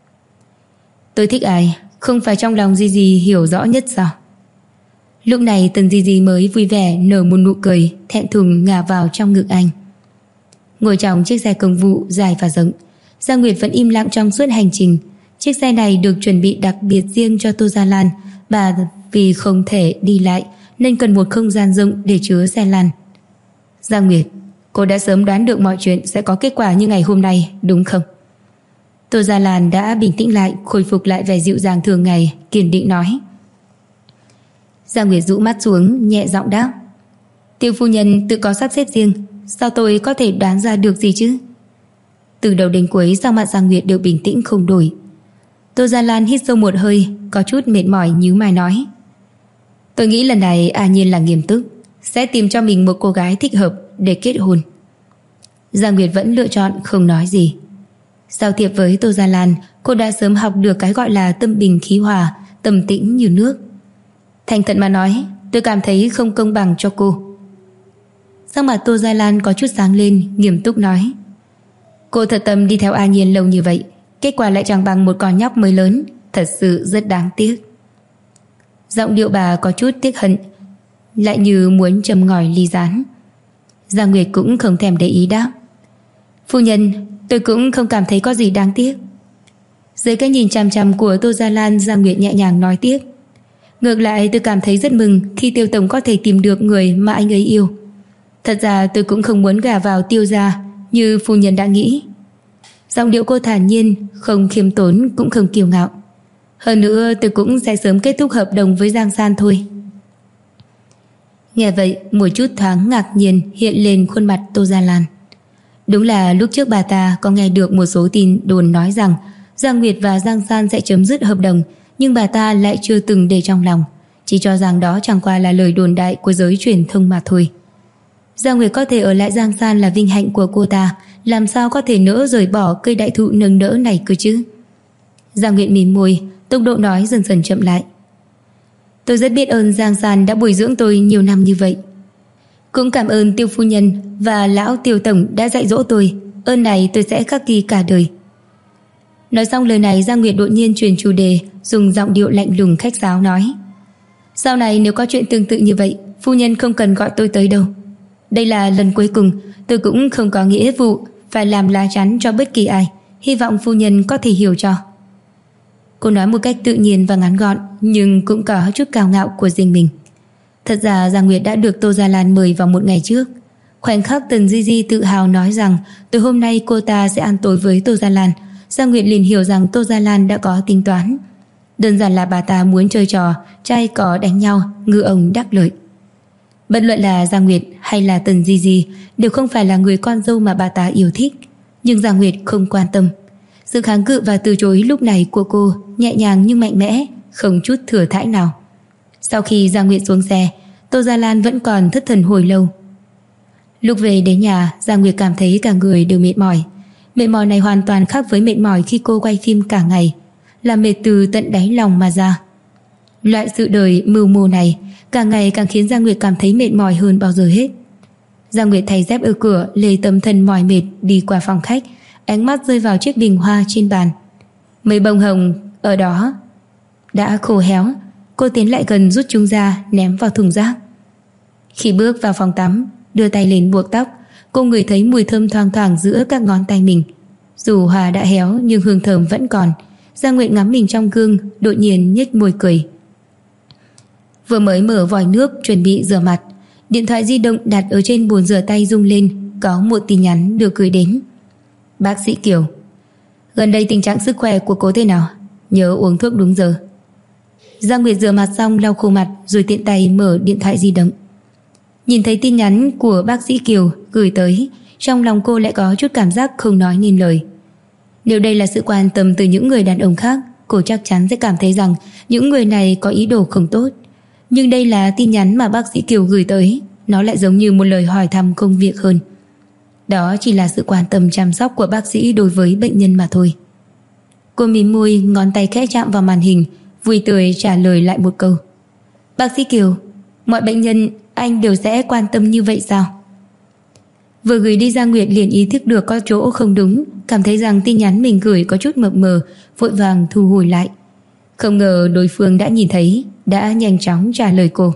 "Tôi thích ai, không phải trong lòng Di Di hiểu rõ nhất sao?" Lúc này Tần Di Di mới vui vẻ nở một nụ cười, thẹn thùng ngả vào trong ngực anh. Ngồi trong chiếc xe công vụ dài và rộng, Giang Nguyệt vẫn im lặng trong suốt hành trình. Chiếc xe này được chuẩn bị đặc biệt riêng cho Tô Gia Lan, và vì không thể đi lại nên cần một không gian rộng để chứa xe lăn. "Giang Nguyệt, cô đã sớm đoán được mọi chuyện sẽ có kết quả như ngày hôm nay, đúng không?" Tô Gia Lan đã bình tĩnh lại, khôi phục lại vẻ dịu dàng thường ngày, kiên định nói. Giang Nguyệt rũ mắt xuống, nhẹ giọng đáp: "Tiêu phu nhân tự có sắp xếp riêng, sao tôi có thể đoán ra được gì chứ?" Từ đầu đến cuối sắc mặt Giang Nguyệt đều bình tĩnh không đổi. Tô Gia Lan hít sâu một hơi, có chút mệt mỏi nhíu mày nói: "Tôi nghĩ lần này A Nhiên là nghiêm túc, sẽ tìm cho mình một cô gái thích hợp để kết hôn." Giang Nguyệt vẫn lựa chọn không nói gì. Giao thiệp với Tô Gia Lan, cô đã sớm học được cái gọi là tâm bình khí hòa, tâm tĩnh như nước. "Thành thật mà nói, tôi cảm thấy không công bằng cho cô." Sắc mặt Tô Gia Lan có chút sáng lên, nghiêm túc nói: "Cô thật tâm đi theo A Nhiên lâu như vậy, kết quả lại chẳng bằng một con nhóc mới lớn, thật sự rất đáng tiếc." Giọng điệu bà có chút tiếc hận, lại như muốn châm ngòi ly rán. Giang Nguyệt cũng không thèm để ý đáp: "Phu nhân, tôi cũng không cảm thấy có gì đáng tiếc." Dưới cái nhìn chằm chằm của Tô Gia Lan, Giang Nguyệt nhẹ nhàng nói tiếp: "Ngược lại tôi cảm thấy rất mừng khi Tiêu tổng có thể tìm được người mà anh ấy yêu. Thật ra tôi cũng không muốn gả vào Tiêu gia như phu nhân đã nghĩ." Giọng điệu cô thản nhiên, không khiêm tốn cũng không kiêu ngạo. "Hơn nữa tôi cũng sẽ sớm kết thúc hợp đồng với Giang San thôi." Nghe vậy, một chút thoáng ngạc nhiên hiện lên khuôn mặt Tô Gia Lan. Đúng là lúc trước bà ta có nghe được một số tin đồn nói rằng Giang Nguyệt và Giang San sẽ chấm dứt hợp đồng, nhưng bà ta lại chưa từng để trong lòng, chỉ cho rằng đó chẳng qua là lời đồn đại của giới truyền thông mà thôi. Giang Nguyệt có thể ở lại Giang San là vinh hạnh của cô ta, làm sao có thể nỡ rời bỏ cây đại thụ nâng đỡ này cơ chứ. Giang Nguyệt mỉm môi, tốc độ nói dần dần chậm lại. "Tôi rất biết ơn Giang San đã bồi dưỡng tôi nhiều năm như vậy. Cũng cảm ơn Tiêu phu nhân và lão Tiêu tổng đã dạy dỗ tôi, ơn này tôi sẽ khắc ghi cả đời." Nói xong lời này, Giang Nguyệt đột nhiên chuyển chủ đề, dùng giọng điệu lạnh lùng khách sáo nói: "Sau này nếu có chuyện tương tự như vậy, phu nhân không cần gọi tôi tới đâu. Đây là lần cuối cùng, tôi cũng không có nghĩa vụ phải làm lá chắn cho bất kỳ ai, hy vọng phu nhân có thể hiểu cho." Cô nói một cách tự nhiên và ngắn gọn, nhưng cũng có chút cao ngạo của riêng mình. Thật ra Giang Nguyệt đã được Tô Gia Lan mời vào một ngày trước. Khoảnh khắc Tần Di Di tự hào nói rằng tối hôm nay cô ta sẽ ăn tối với Tô Gia Lan, Giang Nguyệt liền hiểu rằng Tô Gia Lan đã có tính toán. Đơn giản là bà ta muốn chơi trò trai có đánh nhau, ngư ông đắc lợi. Bất luận là Giang Nguyệt hay là Tần Di Di đều không phải là người con dâu mà bà ta yêu thích, nhưng Giang Nguyệt không quan tâm. Sự kháng cự và từ chối lúc này của cô nhẹ nhàng nhưng mạnh mẽ, không chút thừa thãi nào. Sau khi Giang Nguyệt xuống xe, Tô Gia Lan vẫn còn thất thần hồi lâu. Lúc về đến nhà, Giang Nguyệt cảm thấy cả người đều mệt mỏi. Mệt mỏi này hoàn toàn khác với mệt mỏi khi cô quay phim cả ngày, là mệt từ tận đáy lòng mà ra. Loại sự đời mưu mô này càng ngày càng khiến Giang Nguyệt cảm thấy mệt mỏi hơn bao giờ hết. Giang Nguyệt thay dép ở cửa, lê tâm thần mỏi mệt đi qua phòng khách, ánh mắt rơi vào chiếc bình hoa trên bàn. Mấy bông hồng ở đó đã khô héo. Cô tiến lại gần rút chúng ra, ném vào thùng rác. Khi bước vào phòng tắm, đưa tay lên buộc tóc, cô ngửi thấy mùi thơm thoang thoảng giữa các ngón tay mình. Dù hoa đã héo nhưng hương thơm vẫn còn. Giang Nguyệt ngắm mình trong gương, đột nhiên nhếch môi cười. Vừa mới mở vòi nước chuẩn bị rửa mặt, điện thoại di động đặt ở trên bồn rửa tay rung lên. Có một tin nhắn được gửi đến. Bác sĩ Kiều, gần đây tình trạng sức khỏe của cô thế nào? Nhớ uống thuốc đúng giờ. Giang Nguyệt rửa mặt xong lau khô mặt rồi tiện tay mở điện thoại di động. Nhìn thấy tin nhắn của bác sĩ Kiều gửi tới, trong lòng cô lại có chút cảm giác không nói nên lời. Nếu đây là sự quan tâm từ những người đàn ông khác, cô chắc chắn sẽ cảm thấy rằng những người này có ý đồ không tốt. Nhưng đây là tin nhắn mà bác sĩ Kiều gửi tới, nó lại giống như một lời hỏi thăm công việc hơn. Đó chỉ là sự quan tâm chăm sóc của bác sĩ đối với bệnh nhân mà thôi. Cô mím môi, ngón tay khẽ chạm vào màn hình, vui tươi trả lời lại một câu. Bác sĩ Kiều, mọi bệnh nhân anh đều sẽ quan tâm như vậy sao? Vừa gửi đi, Giang Nguyệt liền ý thức được có chỗ không đúng, cảm thấy rằng tin nhắn mình gửi có chút mập mờ, vội vàng thu hồi lại. Không ngờ đối phương đã nhìn thấy, đã nhanh chóng trả lời cô.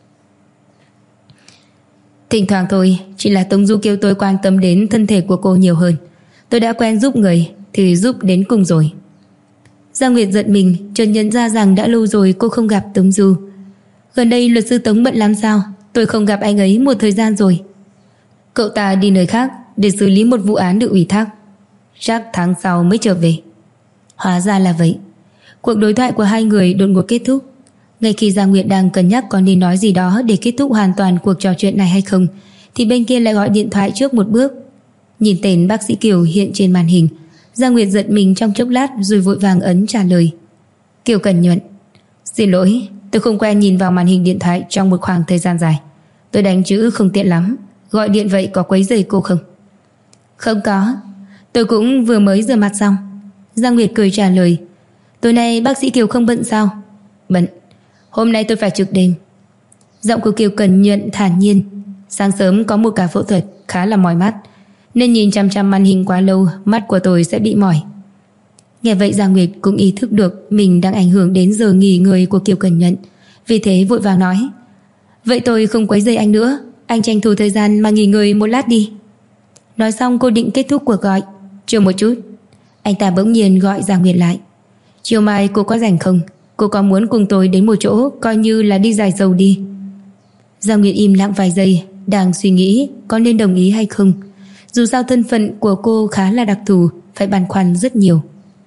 Thỉnh thoảng thôi, chỉ là Tống Du kêu tôi quan tâm đến thân thể của cô nhiều hơn. Tôi đã quen giúp người thì giúp đến cùng rồi. Giang Nguyệt giận mình, chợt nhận ra rằng đã lâu rồi cô không gặp Tống Du. Gần đây luật sư Tống bận lắm sao? Tôi không gặp anh ấy một thời gian rồi. Cậu ta đi nơi khác để xử lý một vụ án được ủy thác. Chắc tháng sau mới trở về. Hóa ra là vậy. Cuộc đối thoại của hai người đột ngột kết thúc. Ngay khi Giang Nguyệt đang cân nhắc có nên nói gì đó để kết thúc hoàn toàn cuộc trò chuyện này hay không, thì bên kia lại gọi điện thoại trước một bước. Nhìn tên bác sĩ Kiều hiện trên màn hình, Giang Nguyệt giật mình trong chốc lát rồi vội vàng ấn trả lời. Kiều Cần Nhuận, xin lỗi, tôi không quen nhìn vào màn hình điện thoại trong một khoảng thời gian dài. Tôi đánh chữ không tiện lắm. Gọi điện vậy có quấy rầy cô không? Không có, tôi cũng vừa mới rửa mặt xong. Giang Nguyệt cười trả lời. Tối nay bác sĩ Kiều không bận sao? Bận, hôm nay tôi phải trực đêm. Giọng của Kiều Cần Nhuận thản nhiên. Sáng sớm có một ca phẫu thuật khá là mỏi mắt, nên nhìn chăm chăm màn hình quá lâu, mắt của tôi sẽ bị mỏi. Nghe vậy Giang Nguyệt cũng ý thức được mình đang ảnh hưởng đến giờ nghỉ ngơi của Kiều Cần Nhuận, vì thế vội vàng nói. Vậy tôi không quấy rầy anh nữa, anh tranh thủ thời gian mà nghỉ ngơi một lát đi. Nói xong cô định kết thúc cuộc gọi. Chờ một chút. Anh ta bỗng nhiên gọi Giang Nguyệt lại. Chiều mai cô có rảnh không? Cô có muốn cùng tôi đến một chỗ coi như là đi giải sầu đi? Giang Nguyệt im lặng vài giây, đang suy nghĩ có nên đồng ý hay không. Dù sao thân phận của cô khá là đặc thù, phải băn khoăn rất nhiều.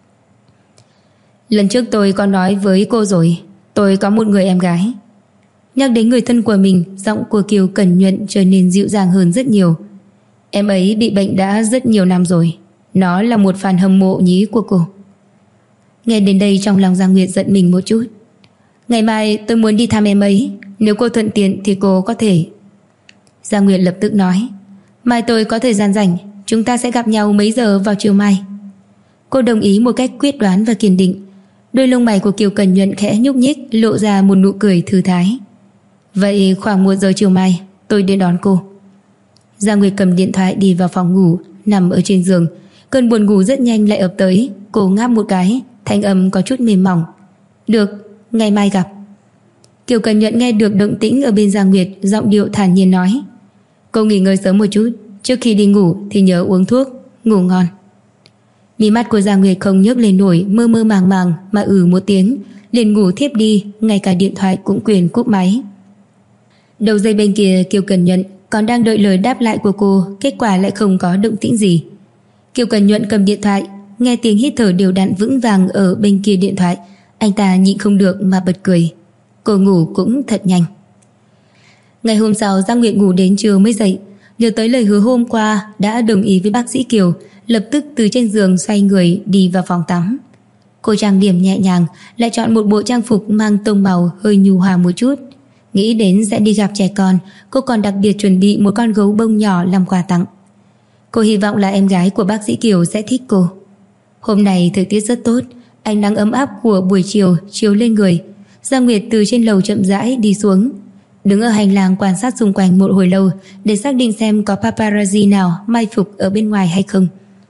Lần trước tôi có nói với cô rồi, tôi có một người em gái. Nhắc đến người thân của mình, giọng của Kiều Cần Nhuận trở nên dịu dàng hơn rất nhiều. Em ấy bị bệnh đã rất nhiều năm rồi. Nó là một fan hâm mộ nhí của cô. Nghe đến đây trong lòng Giang Nguyệt giận mình một chút. Ngày mai tôi muốn đi thăm em ấy, nếu cô thuận tiện thì cô có thể. Giang Nguyệt lập tức nói. Mai tôi có thời gian rảnh, chúng ta sẽ gặp nhau mấy giờ vào chiều mai? Cô đồng ý một cách quyết đoán và kiên định. Đôi lông mày của Kiều Cần Nhuận khẽ nhúc nhích, lộ ra một nụ cười thư thái. Vậy khoảng 1 giờ chiều mai tôi đến đón cô. Giang Nguyệt cầm điện thoại đi vào phòng ngủ, nằm ở trên giường. Cơn buồn ngủ rất nhanh lại ập tới. Cô ngáp một cái, thanh âm có chút mềm mỏng. Được, ngày mai gặp. Kiều Cần Nhuận nghe được động tĩnh ở bên Giang Nguyệt, giọng điệu thản nhiên nói. Cô nghỉ ngơi sớm một chút, trước khi đi ngủ thì nhớ uống thuốc, ngủ ngon. Mí mắt của Giang Nguyệt không nhấc lên nổi, mơ mơ màng màng mà một tiếng, liền ngủ thiếp đi, ngay cả điện thoại cũng quyền cúp máy. Đầu dây bên kia Kiều Cần Nhuận còn đang đợi lời đáp lại của cô, kết quả lại không có động tĩnh gì. Kiều Cần Nhuận cầm điện thoại, nghe tiếng hít thở đều đặn vững vàng ở bên kia điện thoại, anh ta nhịn không được mà bật cười. Cô ngủ cũng thật nhanh. Ngày hôm sau Giang Nguyệt ngủ đến trưa mới dậy, nhớ tới lời hứa hôm qua đã đồng ý với bác sĩ Kiều, lập tức từ trên giường xoay người đi vào phòng tắm. Cô trang điểm nhẹ nhàng, lại chọn một bộ trang phục mang tông màu hơi nhu hòa một chút. Nghĩ đến sẽ đi gặp trẻ con, cô còn đặc biệt chuẩn bị một con gấu bông nhỏ làm quà tặng. Cô hy vọng là em gái của bác sĩ Kiều sẽ thích cô. Hôm nay thời tiết rất tốt, ánh nắng ấm áp của buổi chiều chiếu lên người. Giang Nguyệt từ trên lầu chậm rãi đi xuống, đứng ở hành lang quan sát xung quanh một hồi lâu để xác định xem có paparazzi nào mai phục ở bên ngoài hay không.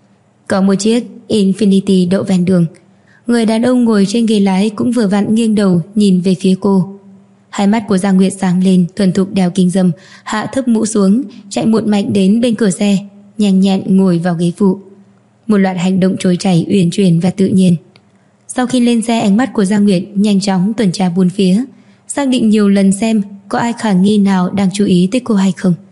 Có một chiếc Infiniti đậu ven đường. Người đàn ông ngồi trên ghế lái cũng vừa vặn nghiêng đầu nhìn về phía cô. Hai mắt của Giang Nguyệt sáng lên, thuần thục đeo kính râm, hạ thấp mũ xuống, chạy một mạch đến bên cửa xe, nhanh nhẹn ngồi vào ghế phụ. Một loạt hành động trôi chảy uyển chuyển và tự nhiên. Sau khi lên xe, ánh mắt của Giang Nguyệt nhanh chóng tuần tra bốn phía, xác định nhiều lần xem có ai khả nghi nào đang chú ý tới cô hay không.